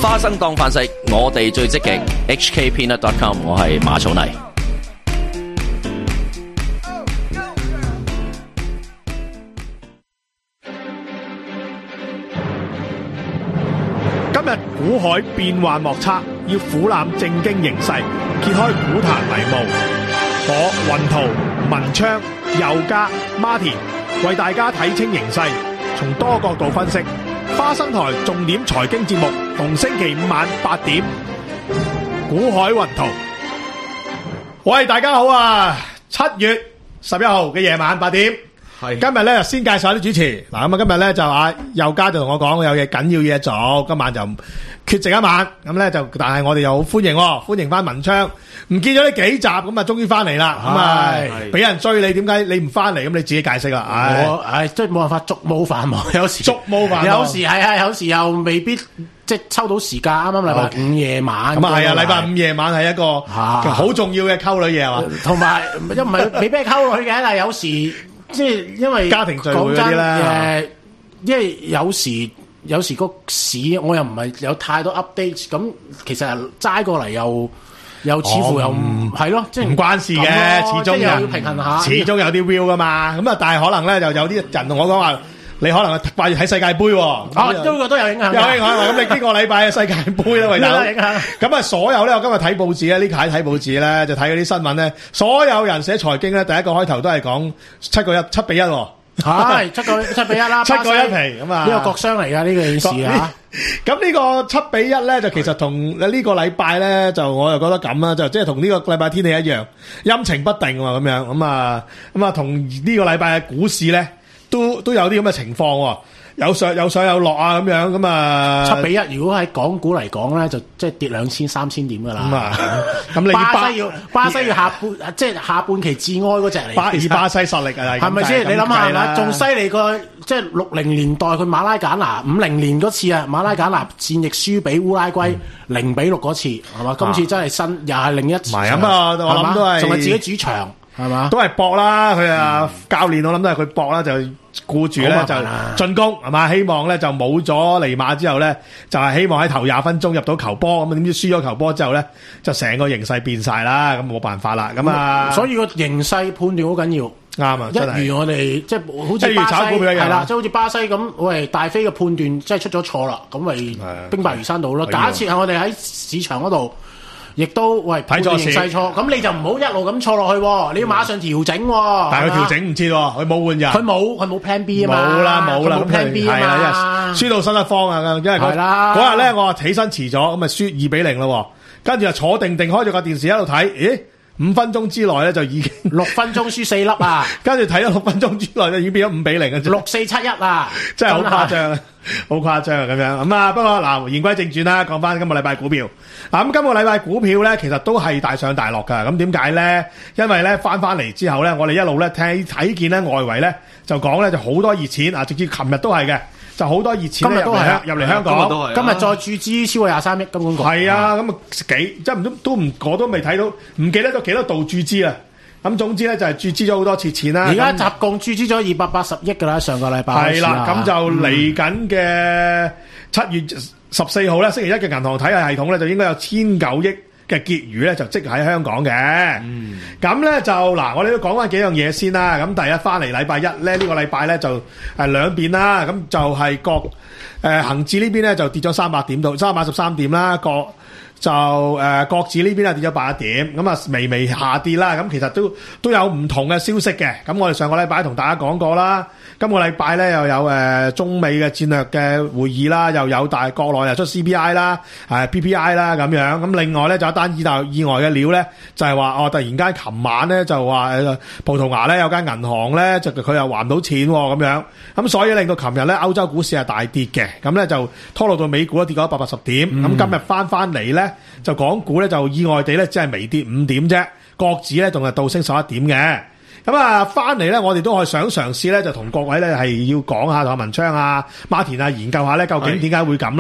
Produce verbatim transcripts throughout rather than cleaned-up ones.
花生當飯食，我哋最積極。H K Peanut dot com， 我係馬草泥。 今日股海變幻莫測，要俯瞰正經形勢，揭開股壇迷霧。我雲圖、文昌、佑嘉、Martin 為大家睇清形勢，從多角度分析。花生台重點財經節目，逢星期五晚八點，股海雲圖。喂，大家好啊！七月十一號嘅夜晚八點。係今日咧，先介紹下啲主持嗱。咁啊，今日咧就啊佑嘉就同我講有嘢緊要嘢做，今晚就缺席一晚。咁咧就，但係我哋又好歡迎，歡迎翻文昌。唔見咗呢幾集，咁啊，終於翻嚟啦。咁啊，俾人追你，點解你唔翻嚟？咁你自己解釋啦。 我唉，即係冇辦法，俗務繁忙，有時俗務繁忙， 有時係係，有時又未必即係抽到時間。啱啱禮拜五夜晚咁啊，係啊，禮拜五夜晚係一個好重要嘅溝女嘢係嘛。 同埋一唔係未必係溝女嘅，但係有時。即係因為家庭聚會嗰啲咧， 誒，因為有時有時個市我又唔係有太多 update，咁其實齋過嚟又又似乎又唔係咯，即係唔關事嘅，始終又要平衡下， 始終有啲 view 噶嘛。咁啊，但係可能咧就有啲人同我講話，你可能掛住睇世界盃喎， 啊，都都有影響， 有影響。咁你呢個禮拜嘅世界盃咧，喂大佬，影響。咁啊，所有咧，我今日睇報紙咧，呢排睇報紙咧，就睇嗰啲新聞咧，所有人寫財經咧，第一個開頭都係講七個一七比一。 係七個七比一啦， 七個一皮咁啊！ 呢個國商嚟噶呢個件事啊。 咁呢個七比一咧，就其實同呢個禮拜咧，就我又覺得咁啦，就即係同呢個禮拜天氣一樣，陰晴不定喎咁樣。咁啊咁啊，同呢個禮拜嘅股市咧，都都有啲咁嘅情況喎。有上有上有落啊咁樣咁啊， 七比一。如果喺港股嚟講咧，就即係跌兩千三千點噶啦。 咁啊，咁你巴西要巴西要下半即係下半期至哀嗰隻嚟。 巴以巴西實力啊， 係咪先？你諗下係嘛？仲犀利過即係六零年代佢馬拉簡拿五零年嗰次啊，馬拉簡拿戰役輸俾烏拉圭零比六嗰次係嘛？今次真係新又係另一場。 唔係咁啊，我諗都係仲係自己主場係嘛？ 都係搏啦，佢啊教練我諗都係佢搏啦就。顧住咧就進攻係嘛，希望咧就冇咗尼馬之後咧，就係希望喺頭廿分鐘入到球波，咁點知輸咗球波之後咧，就成個形勢變晒啦，咁冇辦法啦，咁啊， 所以個形勢判斷好緊要， 啱啊， 一如我哋即係好似巴西係啦，即係好似巴西咁，喂大飛嘅判斷即係出咗錯啦，咁咪兵敗如山倒咯。假設係我哋喺市場嗰度。亦都喂睇錯形勢錯，咁你就唔好一路咁錯落去，你要馬上調整。 但係佢調整唔切，佢冇換人， 佢冇佢冇 plan B 啊嘛， 冇啦冇啦， 冇 plan B 啊嘛， 輸到新一方啊，因為佢嗰日咧我話起身遲咗，咁咪輸二比零咯，跟住就坐定定開咗個電視喺度睇，咦？五分鐘之內咧就已經六分鐘輸四粒啊！ 跟住睇咗六分鐘之內就已經變咗五比零啊！ 六四七一啊！ 真係好誇張啊！好誇張啊！咁樣咁啊，不過嗱，言歸正傳啦，講翻今個禮拜股票。嗱咁今個禮拜股票咧，其實都係大上大落噶。咁點解咧？因為咧翻翻嚟之後咧，我哋一路咧睇睇見咧外圍咧就講咧就好多熱錢啊！直至琴日都係嘅。就好多熱錢今日都係入嚟香港， 今日、啊、今日再注資超過廿三億金管局。 係啊，咁啊幾即係唔都都唔我都未睇到，唔記得咗幾多度注資啊！咁總之咧就係注資咗好多次錢啦。 而家集共注資咗二百八十億㗎啦，上個禮拜係啦，咁就嚟緊嘅七月十四號咧，星期一嘅銀行體系系統咧就應該有千九億嘅結餘咧就即喺香港嘅，咁咧、嗯、就嗱，我哋都講翻幾樣嘢先啦。咁第一翻嚟禮拜一咧，呢、這個禮拜咧就誒兩邊啦，咁就係國誒恒指呢邊咧就跌咗三百點到三百八十三點啦，國就誒國指呢邊啊跌咗八一點，咁啊微微下跌啦。咁其實都都有唔同嘅消息嘅。咁我哋上個禮拜同大家講過啦。今個禮拜咧又有誒、呃、中美嘅戰略嘅會議啦，又有大國內又出 C P I 啦、呃、P P I 啦咁樣。咁另外咧就有一單意大意外嘅料咧，就係、是、話哦突然間琴晚咧就話、呃、葡萄牙咧有間銀行咧就佢又還唔到錢喎、哦、咁樣。咁所以令到琴日咧歐洲股市係大跌嘅，咁咧就拖落到美股咧跌咗一百八十點。咁、嗯、今日翻翻嚟咧就港股咧就意外地咧只係微跌五點啫，國指咧仲係倒升十一點嘅。咁啊，翻嚟咧，我哋都係想嘗試咧，就同各位咧係要講下同阿文昌啊、馬田啊研究下咧，究竟點解會咁啦？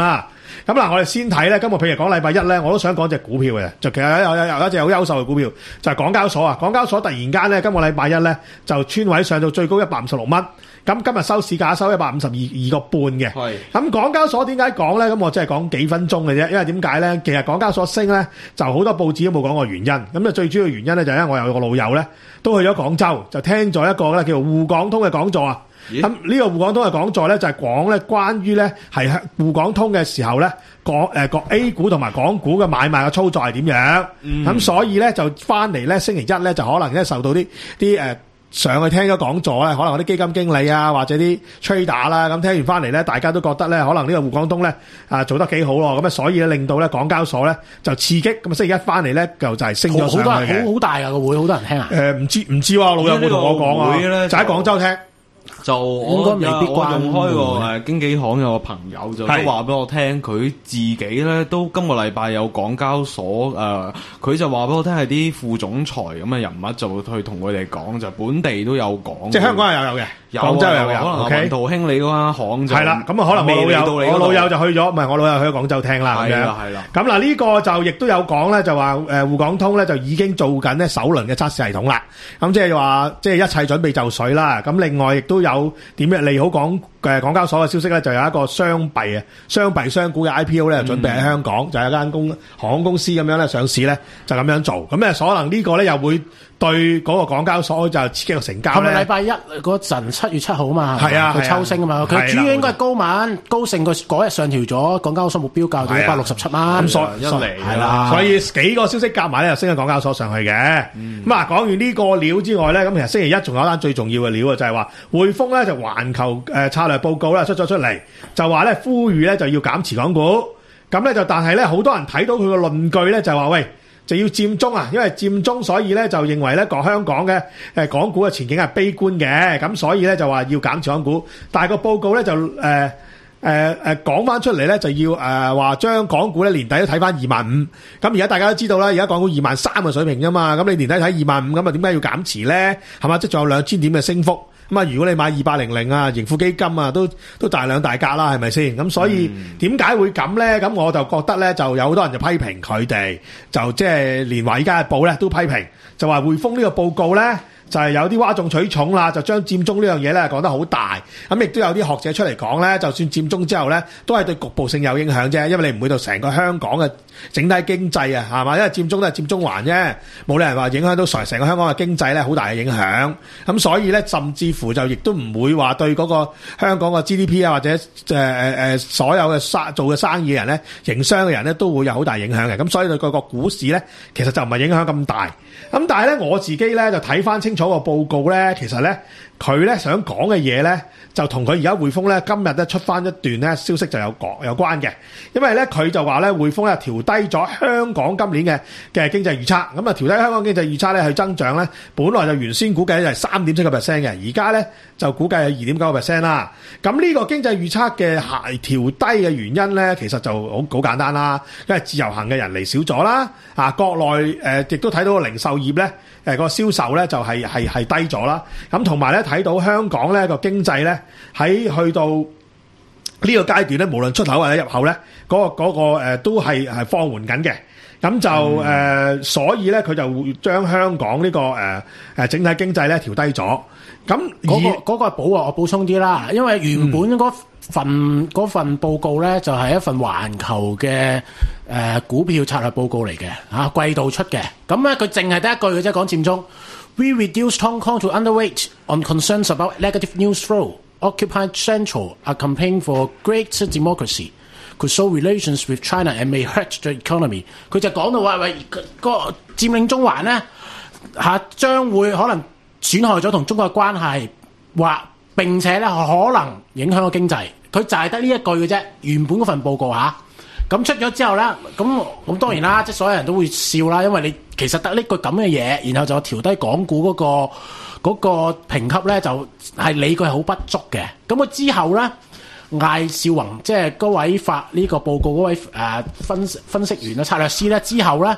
咁嗱，我哋先睇咧，今日譬如講禮拜一咧，我都想講隻股票嘅，就其實有有有一隻好優秀嘅股票，就係港交所啊。港交所突然間咧，今個禮拜一咧就穿位上到最高一百五十六蚊，咁今日收市價收一百五十二二個半嘅。係。咁港交所點解講咧？咁我真係講幾分鐘嘅啫，因為點解咧？其實港交所升咧，就好多報紙都冇講過原因。咁啊，最主要原因咧就係因為我有個老友咧，都去咗廣州，就聽咗一個咧叫做滬港通嘅講座啊。咁呢個滬港通嘅講座咧，就係講咧關於咧係滬港通嘅時候咧，港誒個 A 股同埋港股嘅買賣嘅操作係點樣？咁、嗯、所以咧就翻嚟咧星期一咧就可能咧受到啲啲誒上去聽咗講座咧，可能嗰啲基金經理啊或者啲 trader 啦，咁聽完翻嚟咧，大家都覺得咧可能呢個滬港通咧啊做得幾好咯，咁啊所以咧令到咧港交所咧就刺激，咁啊星期一翻嚟咧就就係升咗上去嘅。好多人好好大啊個會，好多人聽啊。誒唔知唔知喎，老友冇同我講啊，就喺廣州聽。 就我我用開個誒經紀行有個朋友就都話俾我聽，佢自己咧都今個禮拜有港交所誒，佢、呃、就話俾我聽係啲副總裁咁嘅人物就去同佢哋講，就本地都有講， 即係香港係有有嘅，廣州又有，可能阿文圖興理嗰間行就係啦，咁啊可能我老友我老友就去咗，唔係我老友去咗廣州聽啦，係啦係啦。咁嗱呢個就亦都有講咧，就話誒滬港通咧就已經做緊咧首輪嘅測試系統啦，咁即係話即係一切準備就緒啦。咁另外亦都有點樣利好港嘅港交所嘅消息咧，就有一個雙幣啊，雙幣雙股嘅 I P O 咧，就準備喺香港，嗯、就有一間公航空公司咁樣咧上市咧，就咁樣做。咁咧可能呢個咧又會對嗰個港交所就刺激個成交咧。係咪禮拜一嗰陣七月七號啊嘛？係啊，佢抽升啊嘛。佢主要應該係高晚高盛個嗰日上調咗港交所目標價到一百六十七蚊。咁所以一嚟係啦，所以幾個消息夾埋咧，就升咗港交所上去嘅。咁、嗯、啊，講完呢個料之外咧，咁其實星期一仲有一單最重要嘅料啊，就係話匯豐咧就環球誒策略報告咧出咗出嚟，就話咧呼籲咧就要減持港股。咁咧就但係咧好多人睇到佢個論據咧就話喂，就要佔中啊，因為佔中所以咧就認為咧個香港嘅誒港股嘅前景係悲觀嘅，咁所以咧就話要減持港股。但係個報告咧就誒誒誒講翻出嚟咧就要誒話將港股咧年底都睇翻二萬五。咁而家大家都知道啦，而家港股二萬三嘅水平啫嘛，咁你年底睇二萬五，咁啊點解要減持咧？係嘛，即係仲有兩千點嘅升幅。咁啊，如果你買二八零零啊，盈富基金啊，都都大兩大格啦，係咪先？咁所以點解會咁咧？咁我就覺得咧，就有好多人就批評佢哋，就即係連華爾街日報咧都批評，就話匯豐呢個報告咧。就係有啲嘩眾取寵啦，就將佔中呢樣嘢咧講得好大，咁亦都有啲學者出嚟講咧，就算佔中之後咧，都係對局部性有影響啫，因為你唔會到成個香港嘅整體經濟啊，係嘛？因為佔中都係佔中環啫，冇理由話影響到成成個香港嘅經濟咧，好大嘅影響。咁所以咧，甚至乎就亦都唔會話對嗰個香港嘅 G D P 啊，或者誒誒誒所有嘅生做嘅生意嘅人咧，營商嘅人咧，都會有好大影響嘅。咁所以對個個股市咧，其實就唔係影響咁大。咁但係咧，我自己咧就睇翻清楚個報告咧，其實咧佢咧想講嘅嘢咧，就同佢而家匯豐咧今日咧出翻一段咧消息就有講有關嘅，因為咧佢就話咧匯豐咧調低咗香港今年嘅嘅經濟預測，咁啊調低香港經濟預測咧去增長咧，本來就原先估計就係三點七個 percent 嘅，而家咧就估計係二點九個 percent 啦。咁呢個經濟預測嘅下調低嘅原因咧，其實就好好簡單啦，因為自由行嘅人嚟少咗啦，啊國內誒亦都睇到個零售業咧。誒個銷售咧就係係係低咗啦，咁同埋咧睇到香港咧個經濟咧喺去到呢個階段咧，無論出口或者入口咧，嗰個嗰個誒都係係放緩緊嘅，咁就誒、嗯呃、所以咧佢就會將香港呢個誒誒整體經濟咧調低咗。咁嗰個嗰個補啊，我補充啲啦，因為原本嗰份嗰份報告咧就係一份環球嘅誒股票策略報告嚟嘅嚇，季度出嘅。咁咧佢淨係得一句嘅啫，講佔中。We reduced Hong Kong to underweight on concerns about negative news flow. Occupy Central are campaigning for greater democracy. Could show relations with China and may hurt the economy. 佢就講到話喂，個佔領中環咧嚇將會可能損害咗同中國嘅關係，或並且咧可能影響個經濟。佢就係得呢一句嘅啫。原本嗰份報告嚇，咁出咗之後咧，咁咁當然啦，即係所有人都會笑啦，因為你其實得呢句咁嘅嘢，然後就調低港股嗰個嗰個評級咧，就係理據係好不足嘅。咁佢之後咧，艾少宏即係嗰位發呢個報告嗰位誒分分析員啊策略師咧，之後咧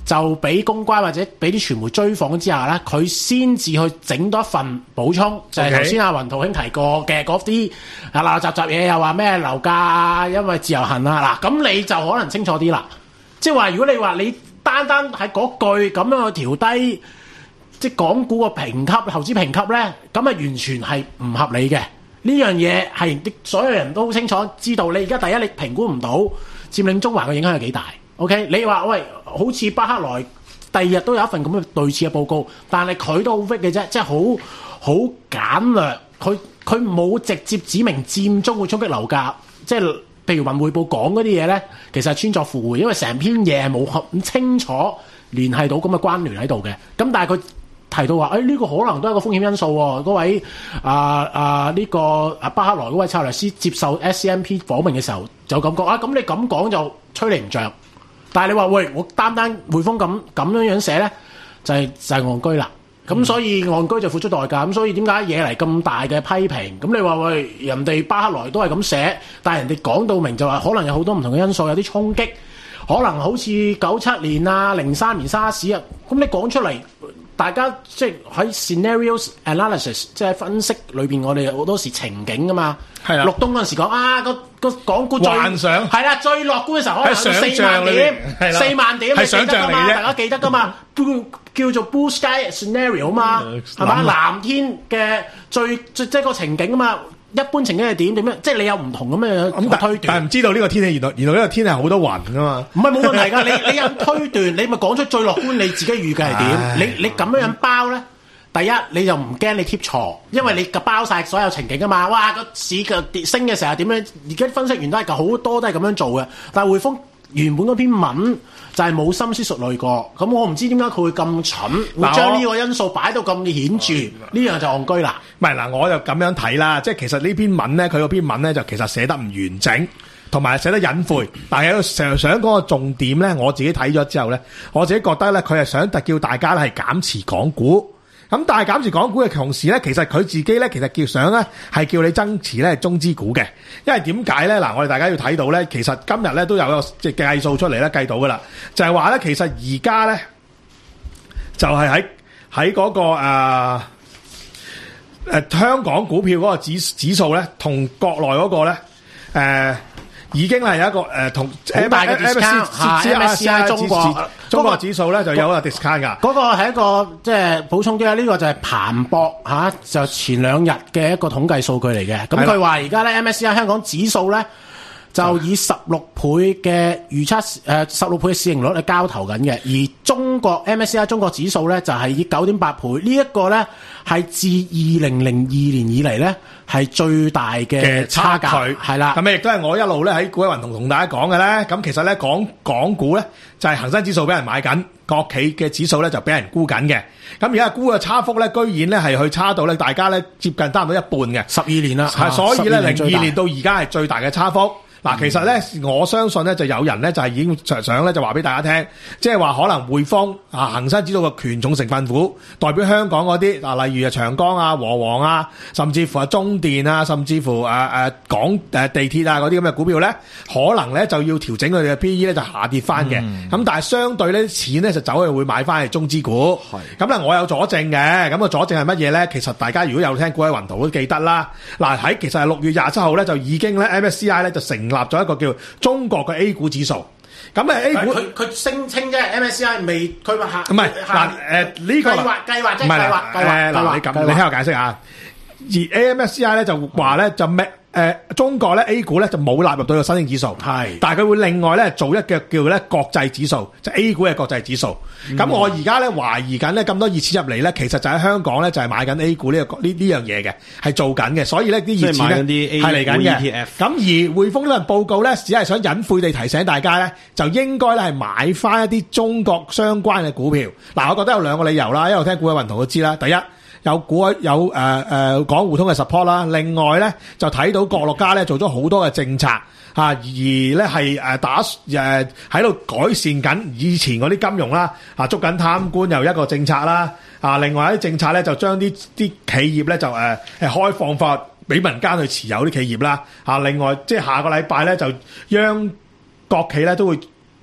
就俾公關或者俾啲傳媒追訪之下咧，佢先至去整多一份補充，就係頭先阿雲圖兄提過嘅嗰啲啊嗱雜雜嘢，又話咩樓價因為自由行啊嗱，咁你就可能清楚啲啦。即係話如果你話你單單喺嗰句咁樣去調低，即係港股個評級、投資評級咧，咁啊完全係唔合理嘅。呢樣嘢係所有人都好清楚知道。你而家第一你評估唔到佔領中環嘅影響係幾大 ？OK， 你話喂，好似巴克萊第二日都有一份咁嘅類似嘅報告，但係佢都好 weak 嘅啫，即係好好簡略。佢佢冇直接指明佔中會衝擊樓價，即係譬如《文匯報》講嗰啲嘢咧，其實係穿鑿附會，因為成篇嘢係冇咁清楚聯繫到咁嘅關聯喺度嘅。咁但係佢提到話，誒、哎、呢、這個可能都係一個風險因素喎。嗰位啊啊呢個啊巴克萊嗰位策略師接受 S C M P 訪問嘅時候就感覺啊，咁你咁講就吹你唔脹。但係你話喂，我單單匯豐咁咁樣樣寫咧，就係、是、就係戇居啦。咁、嗯、所以戇居就付出代價。咁所以點解惹嚟咁大嘅批評？咁你話喂，人哋巴克萊都係咁寫，但係人哋講到明就話可能有好多唔同嘅因素，有啲衝擊，可能好似九七年啊、零三年沙士啊，咁你講出嚟。大家即係喺 scenarios analysis， 即係分析裏邊，我哋好多時情景噶嘛。係啦，陸東嗰陣時講啊，個個港股最幻想係啦，最樂觀嘅時候可能四萬點，四萬點你記得噶嘛？大家記得噶嘛？叫做 blue sky scenario 嘛，係嘛？藍天嘅最即係個情景啊嘛。一般情景係點點樣？即係你有唔同咁嘅咁推斷，但係唔知道呢個天氣原來原來呢個天氣係好多雲噶嘛？唔係冇問題㗎，你你有推斷，你咪講出最樂觀你自己預計係點？你你咁樣樣包咧，第一你就唔驚你貼錯，因為你包晒所有情景㗎嘛。哇，個市嘅跌升嘅時候點樣？而家分析員都係好多都係咁樣做嘅，但係匯豐原本嗰篇文就係冇深思熟慮過，咁我唔知點解佢會咁蠢，會將呢個因素擺到咁顯著，呢樣就戇居啦。唔係嗱，我就咁樣睇啦，即係其實呢篇文咧，佢嗰篇文咧就其實寫得唔完整，同埋寫得隱晦。但係成日想講個重點咧，我自己睇咗之後咧，我自己覺得咧，佢係想特叫大家咧係減持港股。咁但係減持港股嘅同時咧，其實佢自己咧，其實叫想咧係叫你增持咧中資股嘅，因為點解咧？嗱，我哋大家要睇到咧，其實今日咧都有個即係計數出嚟咧，計到噶啦，就係話咧，其實而家咧就係喺喺嗰個誒誒、呃呃、香港股票嗰個指指數咧，同國內嗰個咧誒。呃已經係有一個誒同好大嘅 discount，M S C I 中國中國指數咧就有個 discount 㗎。嗰個係一個即係補充啲啦，呢個就係彭博嚇就前兩日嘅一個統計數據嚟嘅。咁佢話而家咧 M S C I 香港指數咧就以十六倍嘅預測誒十六倍嘅市盈率嚟交投緊嘅，而中國 M S C I 中國指數咧就係以九點八倍，呢一個咧係自二零零二年以嚟咧係最大嘅差距，係啦。咁咪亦都係我一路咧喺股海雲同同大家講嘅咧。咁其實咧港港股咧就係恒生指數俾人買緊，國企嘅指數咧就俾人沽緊嘅。咁而家沽嘅差幅咧，居然咧係去差到咧大家咧接近差唔多一半嘅，十二年啦。係，所以咧零二年到而家係最大嘅差幅。嗱，其實咧，我相信咧，就有人咧就係已經想咧就話俾大家聽，即係話可能匯豐啊恒生指數嘅權重成分股，代表香港嗰啲啊，例如啊長江啊、和黃啊，甚至乎啊中電啊，甚至乎誒誒港誒地鐵啊嗰啲咁嘅股票咧，可能咧就要調整佢哋嘅 P E 咧就下跌翻嘅。咁、嗯、但係相對呢啲錢咧就走去會買翻係中資股。咁咧我有佐證嘅，咁個佐證係乜嘢咧？其實大家如果有聽股海雲圖都記得啦。嗱喺其實係六月廿七號咧就已經咧 M S C I 咧就成立咗一個叫中國嘅 A 股指數，咁誒 A 股佢佢聲稱啫 ，M S C I 未佢話下唔係嗱誒呢個計劃計劃即係計劃計劃嗱你咁你聽我解釋啊，而 A M S C I 咧就話咧就咩？誒、呃、中國咧 A 股咧就冇納入到個新興指數，係，但係佢會另外咧做一個叫咧國際指數，就 A 股嘅國際指數。咁、嗯、我而家咧懷疑緊咧咁多熱錢入嚟咧，其實就喺香港咧就係買緊 A 股呢、這個呢呢樣嘢嘅，係做緊嘅。所以咧啲熱錢咧係嚟緊嘅。咁而匯豐呢份報告咧，只係想隱晦地提醒大家咧，就應該咧係買翻一啲中國相關嘅股票。嗱，我覺得有兩個理由啦，因為我聽股海雲圖都知啦。第一，有股有誒誒港互通嘅 support 啦，另外咧就睇到國樂家咧做咗好多嘅政策嚇，而咧係誒打誒喺度改善緊以前嗰啲金融啦，啊捉緊貪官又一個政策啦，啊另外一啲政策咧就將啲啲企業咧就誒誒開放法俾民間去持有啲企業啦，啊另外即係下個禮拜咧就央國企咧都會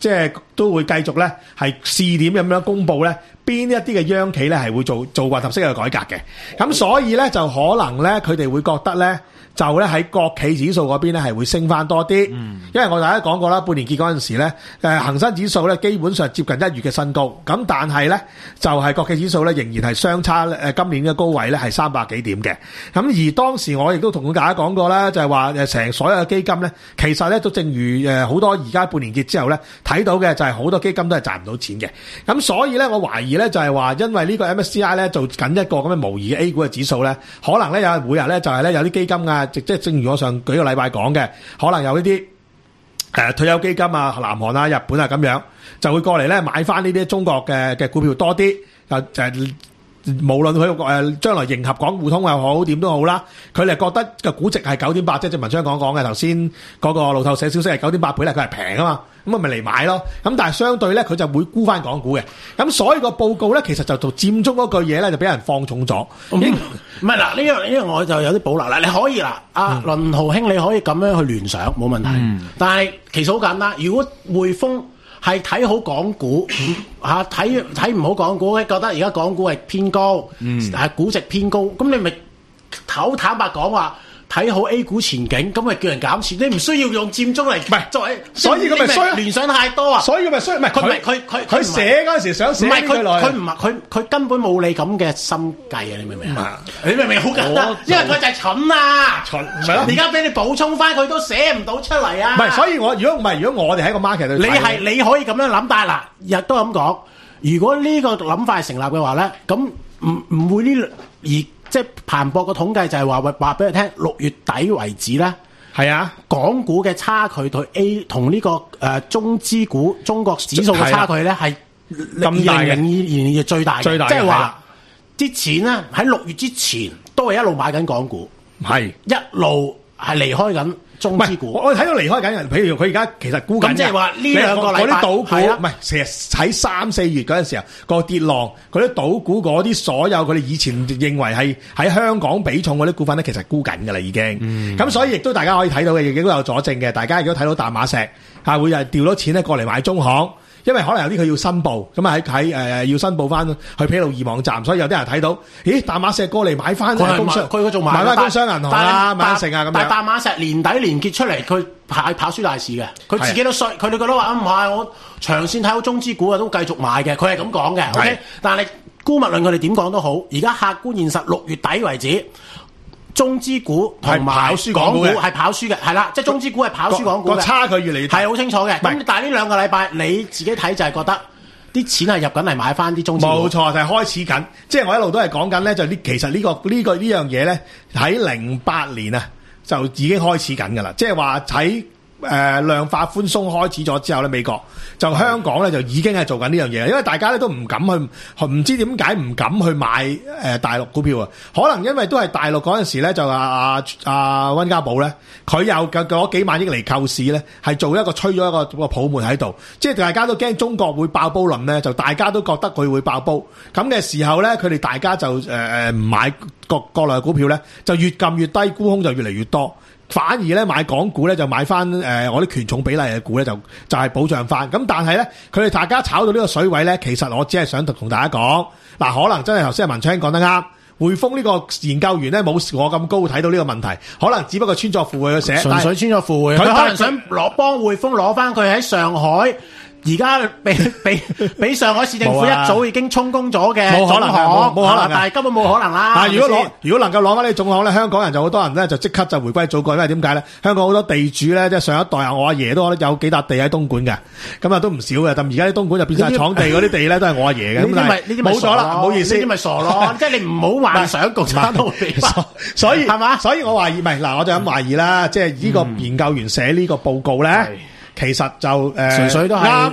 即係都會繼續咧係試點咁樣公佈咧邊一啲嘅央企咧係會做做混合式嘅改革嘅。咁所以咧就可能咧佢哋會覺得咧。就咧喺國企指數嗰邊咧係會升翻多啲，嗯、因為我大家講過啦，半年結嗰陣時咧，誒恆生指數咧基本上接近一月嘅新高，咁但係咧就係、是、國企指數咧仍然係相差誒今年嘅高位咧係三百幾點嘅，咁而當時我亦都同大家講過啦，就係話誒成所有嘅基金咧，其實咧都正如誒好多而家半年結之後咧睇到嘅就係好多基金都係賺唔到錢嘅，咁所以咧我懷疑咧就係話因為呢個 M S C I 咧做緊一個咁嘅模擬嘅 A 股嘅指數咧，可能咧有每日咧就係咧有啲基金啊。即係正如我上幾個禮拜講嘅，可能有呢啲誒退休基金啊、南韓啊、日本啊咁樣，就會過嚟咧買翻呢啲中國嘅嘅股票多啲，就就係無論佢誒將來迎合港互通又好點都好啦，佢哋覺得個估值係九點八，即係文章講講嘅頭先嗰個路透社消息係九點八倍咧，佢係平啊嘛，咁咪嚟買咯。咁但係相對咧，佢就會沽翻港股嘅。咁所以個報告咧，其實就同佔中嗰句嘢咧，就俾人放重咗。唔係嗱，呢樣呢樣我就有啲保留啦。你可以啦，阿倫豪兄，你可以咁樣去聯想，冇問題。嗯、但係其實好簡單，如果匯豐係睇好港股嚇，睇睇唔好港股，覺得而家港股係偏高，係、嗯、估值偏高，咁你咪口坦白講話睇好 A 股前景，咁咪叫人減持，你唔需要用佔中嚟，唔係作為，所以佢咪衰聯想太多啊！ 所以佢咪衰，唔係佢佢佢佢寫嗰陣時想寫呢句來， 佢唔係佢佢根本冇你咁嘅心計啊！你明唔明啊？你明唔明好簡單？因為佢就係蠢啊！蠢係咯！而家俾你補充翻，佢都寫唔到出嚟啊！ 唔係，所以我如果唔係，如果我哋喺個 market 度， 你係你可以咁樣諗，但係嗱，亦都咁講，如果呢個諗法係成立嘅話咧，咁唔唔會呢而。即係彭博個統計就係話話俾你聽，六月底為止咧， 係啊， 港股嘅差距對 A 同呢、這個誒、呃、中資股中國指數嘅差距咧係咁大嘅，二零二二最大嘅，即係話啲錢咧喺六月之前都係一路買緊港股，係一路係離開緊中資股。 我睇到離開緊人，譬如佢而家其實估緊， 即係話呢兩個禮拜嗰啲賭股，唔係成日喺三四月嗰陣時候個跌浪，嗰啲賭股嗰啲所有佢哋以前認為係喺香港比重嗰啲股份咧，其實沽緊㗎啦已經。咁、嗯、所以亦都大家可以睇到嘅，亦都有佐證嘅。大家亦都睇到淡馬錫嚇會係調咗錢咧過嚟買中行。因為可能有啲佢要申報，咁啊喺喺誒要申報翻去披露易網站，所以有啲人睇到，咦淡馬錫過嚟買翻工商，佢佢仲買翻工商銀行啦，買成啊咁樣。但係淡馬錫年底連結出嚟，佢跑跑輸大市嘅，佢自己都衰，佢哋覺得話唔係，我長線睇好中資股啊，都繼續買嘅，佢係咁講嘅。OK，但係姑勿論佢哋點講都好，而家客觀現實六月底為止。中資股同埋港股係跑輸嘅，係啦，即係中資股係跑輸港股嘅，個差距越嚟越大，係好清楚嘅。咁但係呢兩個禮拜你自己睇就係覺得啲錢係入緊嚟買翻啲中資股，冇錯就係、是、開始緊。即係我一路都係講緊咧，就呢其實呢、這個呢、這個呢樣嘢咧喺零八年啊就已經開始緊㗎啦。即係話喺誒量化寬鬆開始咗之後咧，美國就香港咧就已經係做緊呢樣嘢，因為大家咧都唔敢去，唔知點解唔敢去買誒、呃、大陸股票啊？可能因為都係大陸嗰陣時咧，就阿阿阿溫家寶咧，佢有嗰幾萬億嚟救市咧，係做一個吹咗一個個泡沫喺度，即係大家都驚中國會爆煲論咧，就大家都覺得佢會爆煲，咁嘅時候咧，佢哋大家就誒誒唔買國國內嘅股票咧，就越撳越低，沽空就越嚟越多。反而咧買港股咧就買翻誒、呃、我啲權重比例嘅股咧就就係、是、保障翻。咁但係咧佢哋大家炒到呢個水位咧，其實我只係想同大家講嗱，可能真係頭先阿文昌講得啱，匯豐呢個研究員咧冇我咁高睇到呢個問題，可能只不過穿鑿附會去寫，純粹穿鑿附會，佢可能想攞幫匯豐攞翻佢喺上海。而家俾俾俾上海市政府一早已經充公咗嘅，冇可能，冇可能，但係根本冇可能啦。但係如果攞如果能夠攞翻呢總行咧，香港人就好多人咧就即刻就回歸祖國，因為點解咧？香港好多地主咧，即係上一代啊，我阿爺都有幾笪地喺東莞嘅，咁啊都唔少嘅。但而家啲東莞就變晒廠地嗰啲地咧，都係我阿爺嘅。咁但係冇咗啦，唔好意思，呢啲咪傻咯，即係你唔好幻想共產黨會，所以係嘛？所以我懷疑唔係嗱，我就咁懷疑啦，即係呢個研究員寫呢個報告咧。其實就誒，純粹都係誒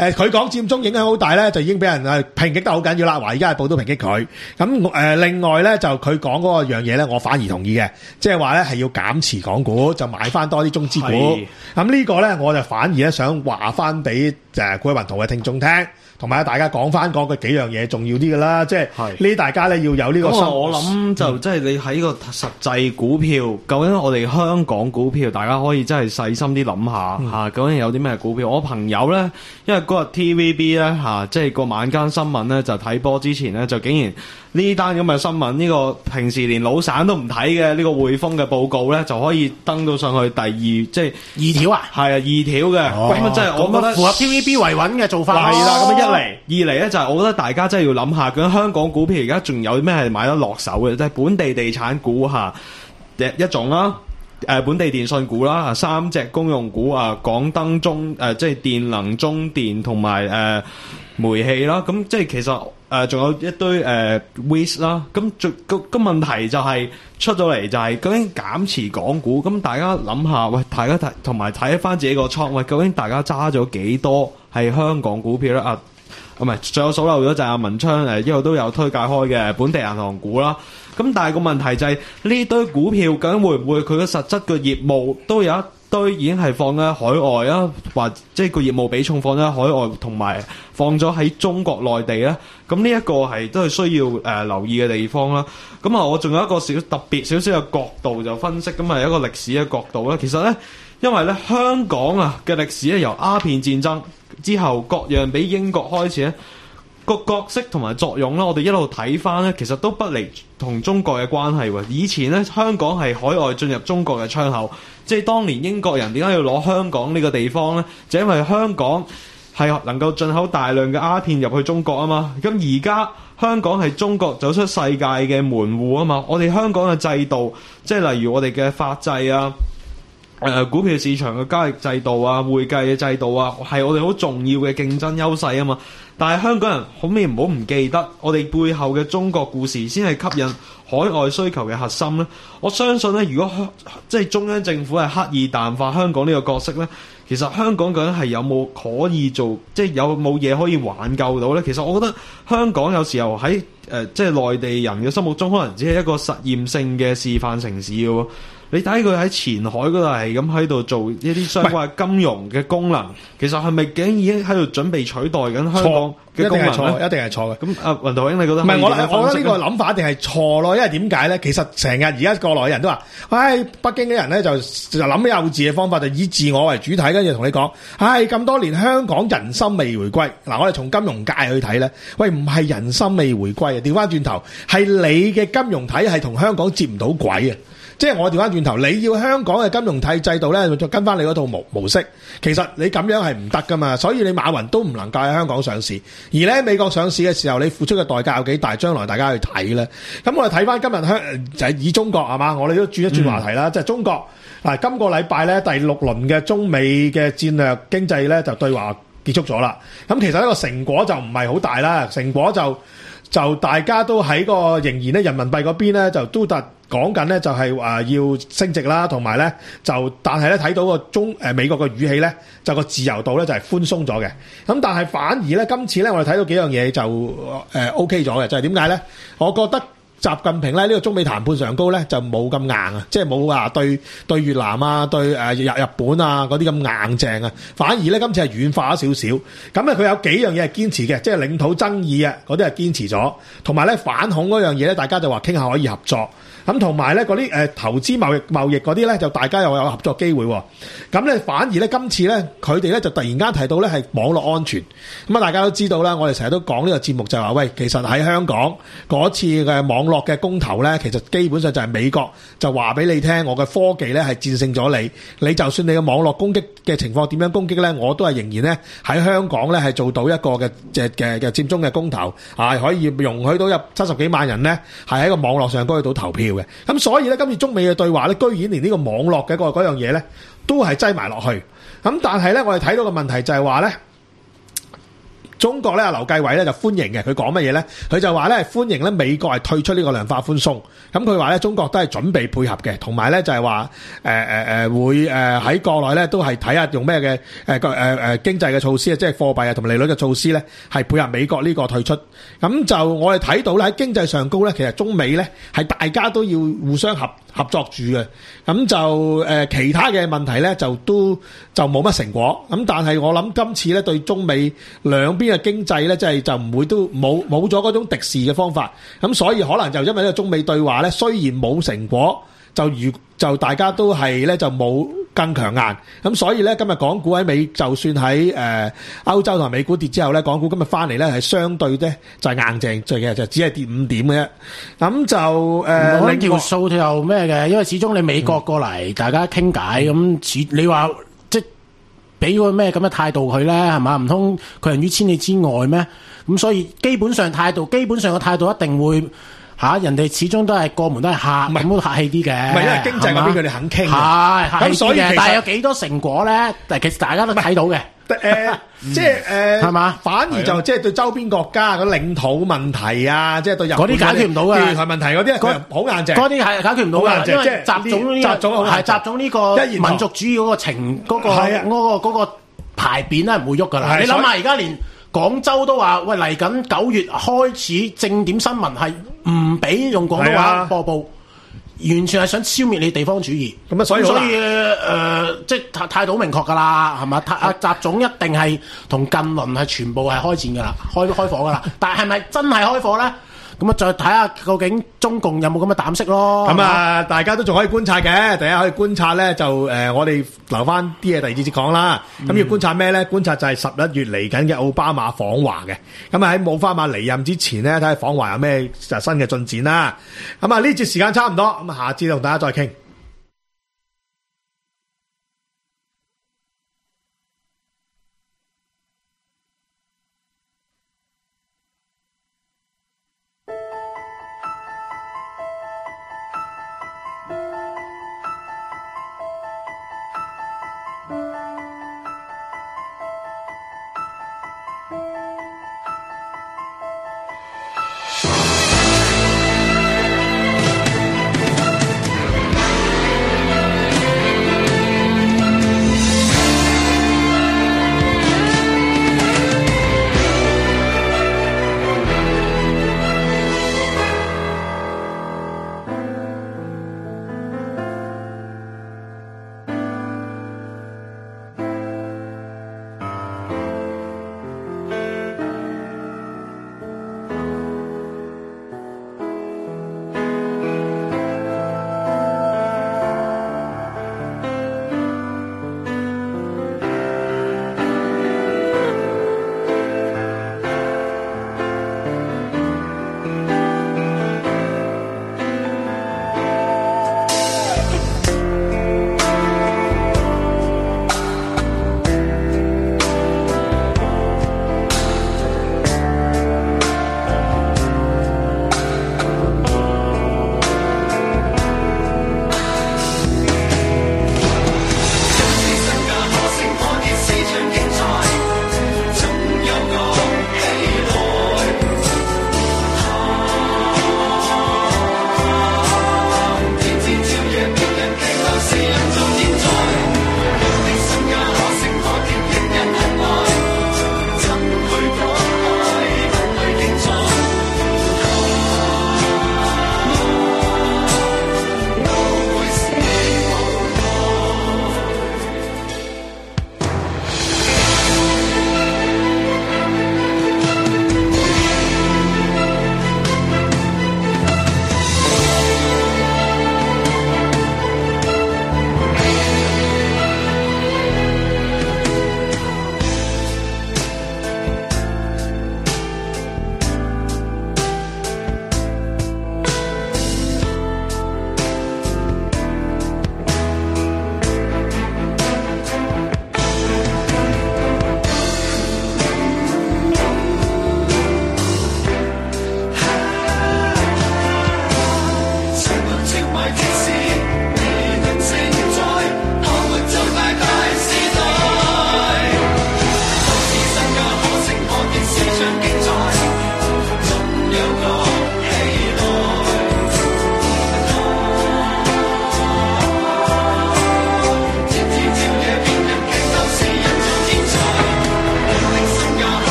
誒佢講佔中影響好大咧，就已經俾人誒抨擊得好緊要啦，話而家係報都抨擊佢。咁誒、呃、另外咧就佢講嗰個樣嘢咧，我反而同意嘅，即係話咧係要減持港股，就買翻多啲中資股。咁呢個咧我就反而咧想話翻俾誒股海雲圖嘅聽眾聽。同埋大家講翻嗰個幾樣嘢重要啲㗎啦，即係呢大家咧要有呢個心。 我諗就即係你喺個實際股票，究竟我哋香港股票，大家可以真係細心啲諗下、嗯啊、究竟有啲咩股票？我朋友咧，因為嗰日 T V B 咧、啊、即係個晚間新聞咧，就睇波之前咧，就竟然呢單咁嘅新聞，呢、呢個平時連老散都唔睇嘅呢個匯豐嘅報告咧，就可以登到上去第二，即係二條啊， 係啊二條嘅。咁啊，即係我覺得符合 T V B 維穩嘅做法。 係啦，咁一嚟，二嚟咧就係我覺得大家真係要諗下，究竟香港股票而家仲有咩係買得落手嘅？即係本地地產股嚇一種啦，誒本地電信股啦，三隻公用股啊，港燈中誒即係電能、中電同埋誒煤氣啦。咁即係其實誒仲有一堆誒 W I S 啦。咁最個個問題就係出咗嚟就係究竟減持港股。咁大家諗下，喂，大家睇同埋睇翻自己個倉，喂，究竟大家揸咗幾多係香港股票咧？啊！唔係，仲有數漏咗就係阿文昌誒一路都有推介開嘅本地銀行股啦。咁但係個問題就係呢堆股票究竟會唔會佢嘅實質嘅業務都有一堆已經係放喺海外啊，或即係個業務比重放咗喺海外，同埋放咗喺中國內地咧？咁呢一個係都係需要誒、呃、留意嘅地方啦。咁啊，我仲有一個小特別少少嘅角度就分析，咁係一個歷史嘅角度咧。其實咧，因為咧香港啊嘅歷史咧由鴉片戰爭之後各樣俾英國開始咧個角色同埋作用咧，我哋一路睇翻咧，其實都不離同中國嘅關係喎。以前咧香港係海外進入中國嘅窗口，即係當年英國人點解要攞香港呢個地方咧？就因為香港係能夠進口大量嘅鴉片入去中國啊嘛。咁而家香港係中國走出世界嘅門戶啊嘛。我哋香港嘅制度，即係例如我哋嘅法制啊。誒、呃、股票市場嘅交易制度啊，會計嘅制度啊，係我哋好重要嘅競爭優勢啊嘛。但係香港人可唔可以唔好唔記得，我哋背後嘅中國故事先係吸引海外需求嘅核心呢？我相信呢，如果即係中央政府係刻意淡化香港呢個角色呢，其實香港究竟係有冇可以做，即係有冇嘢可以挽救到呢？其實我覺得香港有時候喺誒、呃、即係內地人嘅心目中，可能只係一個實驗性嘅示範城市嘅喎。你睇佢喺前海嗰度係咁喺度做一啲相關金融嘅功能，其實係咪竟然已經喺度準備取代緊香港嘅功能咧？ 錯，一定係錯嘅。咁阿雲圖英，你覺得？ 唔係我，我覺得呢個諗法一定係錯咯。因為點解咧？其實成日而家國內嘅人都話，唉，北京嘅人咧就就諗幼稚嘅方法，就以自我為主體，跟住同你講，唉，咁多年香港人心未回歸。嗱，我哋從金融界去睇咧，喂，唔係人心未回歸啊！調翻轉頭，係你嘅金融體系同香港接唔到軌啊！即係我調翻轉頭，你要香港嘅金融體制度咧，就跟翻你嗰套模模式。其實你咁樣係唔得噶嘛，所以你馬雲都唔能夠喺香港上市。而咧美國上市嘅時候，你付出嘅代價有幾大？將來大家去睇咧。咁我哋睇翻今日香就係以中國係嘛，我哋都轉一轉話題啦。嗯、即係中國嗱，今個禮拜咧第六輪嘅中美嘅戰略經濟咧就對話結束咗啦。咁其實呢個成果就唔係好大啦，成果就就大家都喺個仍然咧人民幣嗰邊咧就都特。講緊咧就係話要升值啦，同埋咧就但係咧睇到個中誒美國嘅語氣咧，就個自由度咧就係寬鬆咗嘅。咁但係反而咧今次咧我哋睇到幾樣嘢就誒 OK 咗嘅，就係點解咧？我覺得習近平咧呢個中美談判上高咧就冇咁硬啊，即係冇話對對越南啊、對誒日日本啊嗰啲咁硬淨啊，反而咧今次係軟化咗少少。咁咧佢有幾樣嘢係堅持嘅，即係領土爭議啊嗰啲係堅持咗，同埋咧反恐嗰樣嘢咧大家就話傾下可以合作。咁同埋咧嗰啲誒投資貿易貿易嗰啲咧就大家又有合作機會喎。咁咧反而咧今次咧佢哋咧就突然間提到咧係網絡安全。咁啊大家都知道啦，我哋成日都講呢個節目就係話喂，其實喺香港嗰次嘅網絡嘅公投咧，其實基本上就係美國就話俾你聽，我嘅科技咧係戰勝咗你。你就算你嘅網絡攻擊嘅情況點樣攻擊咧，我都係仍然咧喺香港咧係做到一個嘅嘅嘅嘅佔中嘅公投，係可以容許到有七十幾萬人咧係喺個網絡上嗰度投票。咁所以咧，今次中美嘅對話咧，居然連呢個網絡嘅嗰嗰樣嘢咧，都係擠埋落去。咁但係咧，我哋睇到嘅問題就係話咧， 中國咧劉繼偉咧就歡迎嘅，佢講乜嘢咧？佢就話咧歡迎咧美國係退出呢個量化寬鬆，咁佢話咧中國都係準備配合嘅，同埋咧就係話誒誒誒會誒喺國內咧都係睇下用咩嘅誒誒誒經濟嘅措施啊，即係貨幣啊同埋利率嘅措施咧，係配合美國呢個退出。咁就我哋睇到咧喺經濟上高咧，其實中美咧係大家都要互相合合作住嘅。咁就誒、呃、其他嘅問題咧就都就冇乜成果。咁但係我諗今次咧對中美兩邊嘅經濟咧，即係就唔會都冇冇咗嗰種敵視嘅方法。咁所以可能就因為呢個中美對話咧，雖然冇成果，就如就大家都係咧就冇更強硬。咁所以咧今日港股喺美，就算喺誒歐洲同埋美股跌之後咧，港股今日翻嚟咧係相對咧就係硬淨，最嘅就只係跌五點嘅啫。咁就誒， 我條數又咩嘅？因為始終你美國過嚟，大家傾偈咁，似你話即係俾個咩咁嘅態度佢咧，係嘛？唔通佢人於千里之外咩？咁所以基本上態度，基本上嘅態度一定會。嚇！人哋始終都係過門都係客，咁都客氣啲嘅。 唔係因為經濟嗰邊佢哋肯傾。 係客氣咁所以其實但係有幾多成果咧？但其實大家都睇到嘅。 誒，即係誒， 係嘛？ 反而就即係對周邊國家嗰領土問題啊，即係對日本嗰啲解決唔到嘅。 調台問題嗰啲，佢好硬淨。 嗰啲係解決唔到嘅，因為習總呢習總係習總呢個民族主義嗰個情嗰個嗰個嗰個牌匾咧唔會喐㗎啦。你諗下而家連廣州都話喂，嚟緊九月開始正點新聞係唔俾用廣東話播報，完全係想消滅你地方主義。 咁啊，所以所以誒、呃，即係態度好明確㗎啦，係嘛？阿習總一定係同近鄰係全部係開戰㗎啦，開開火㗎啦。但係係咪真係開火咧？咁啊，再睇下究竟中共有冇咁嘅膽識咯。 咁啊，大家都仲可以觀察嘅。第一可以觀察咧，就誒、呃，我哋留翻啲嘢第二節講啦。咁、嗯、要觀察咩咧？觀察就係十一月嚟緊嘅奧巴馬訪華嘅。咁啊喺奧巴馬離任之前咧，睇下訪華有咩新嘅進展啦。咁啊呢節時間差唔多，咁啊下節同大家再傾。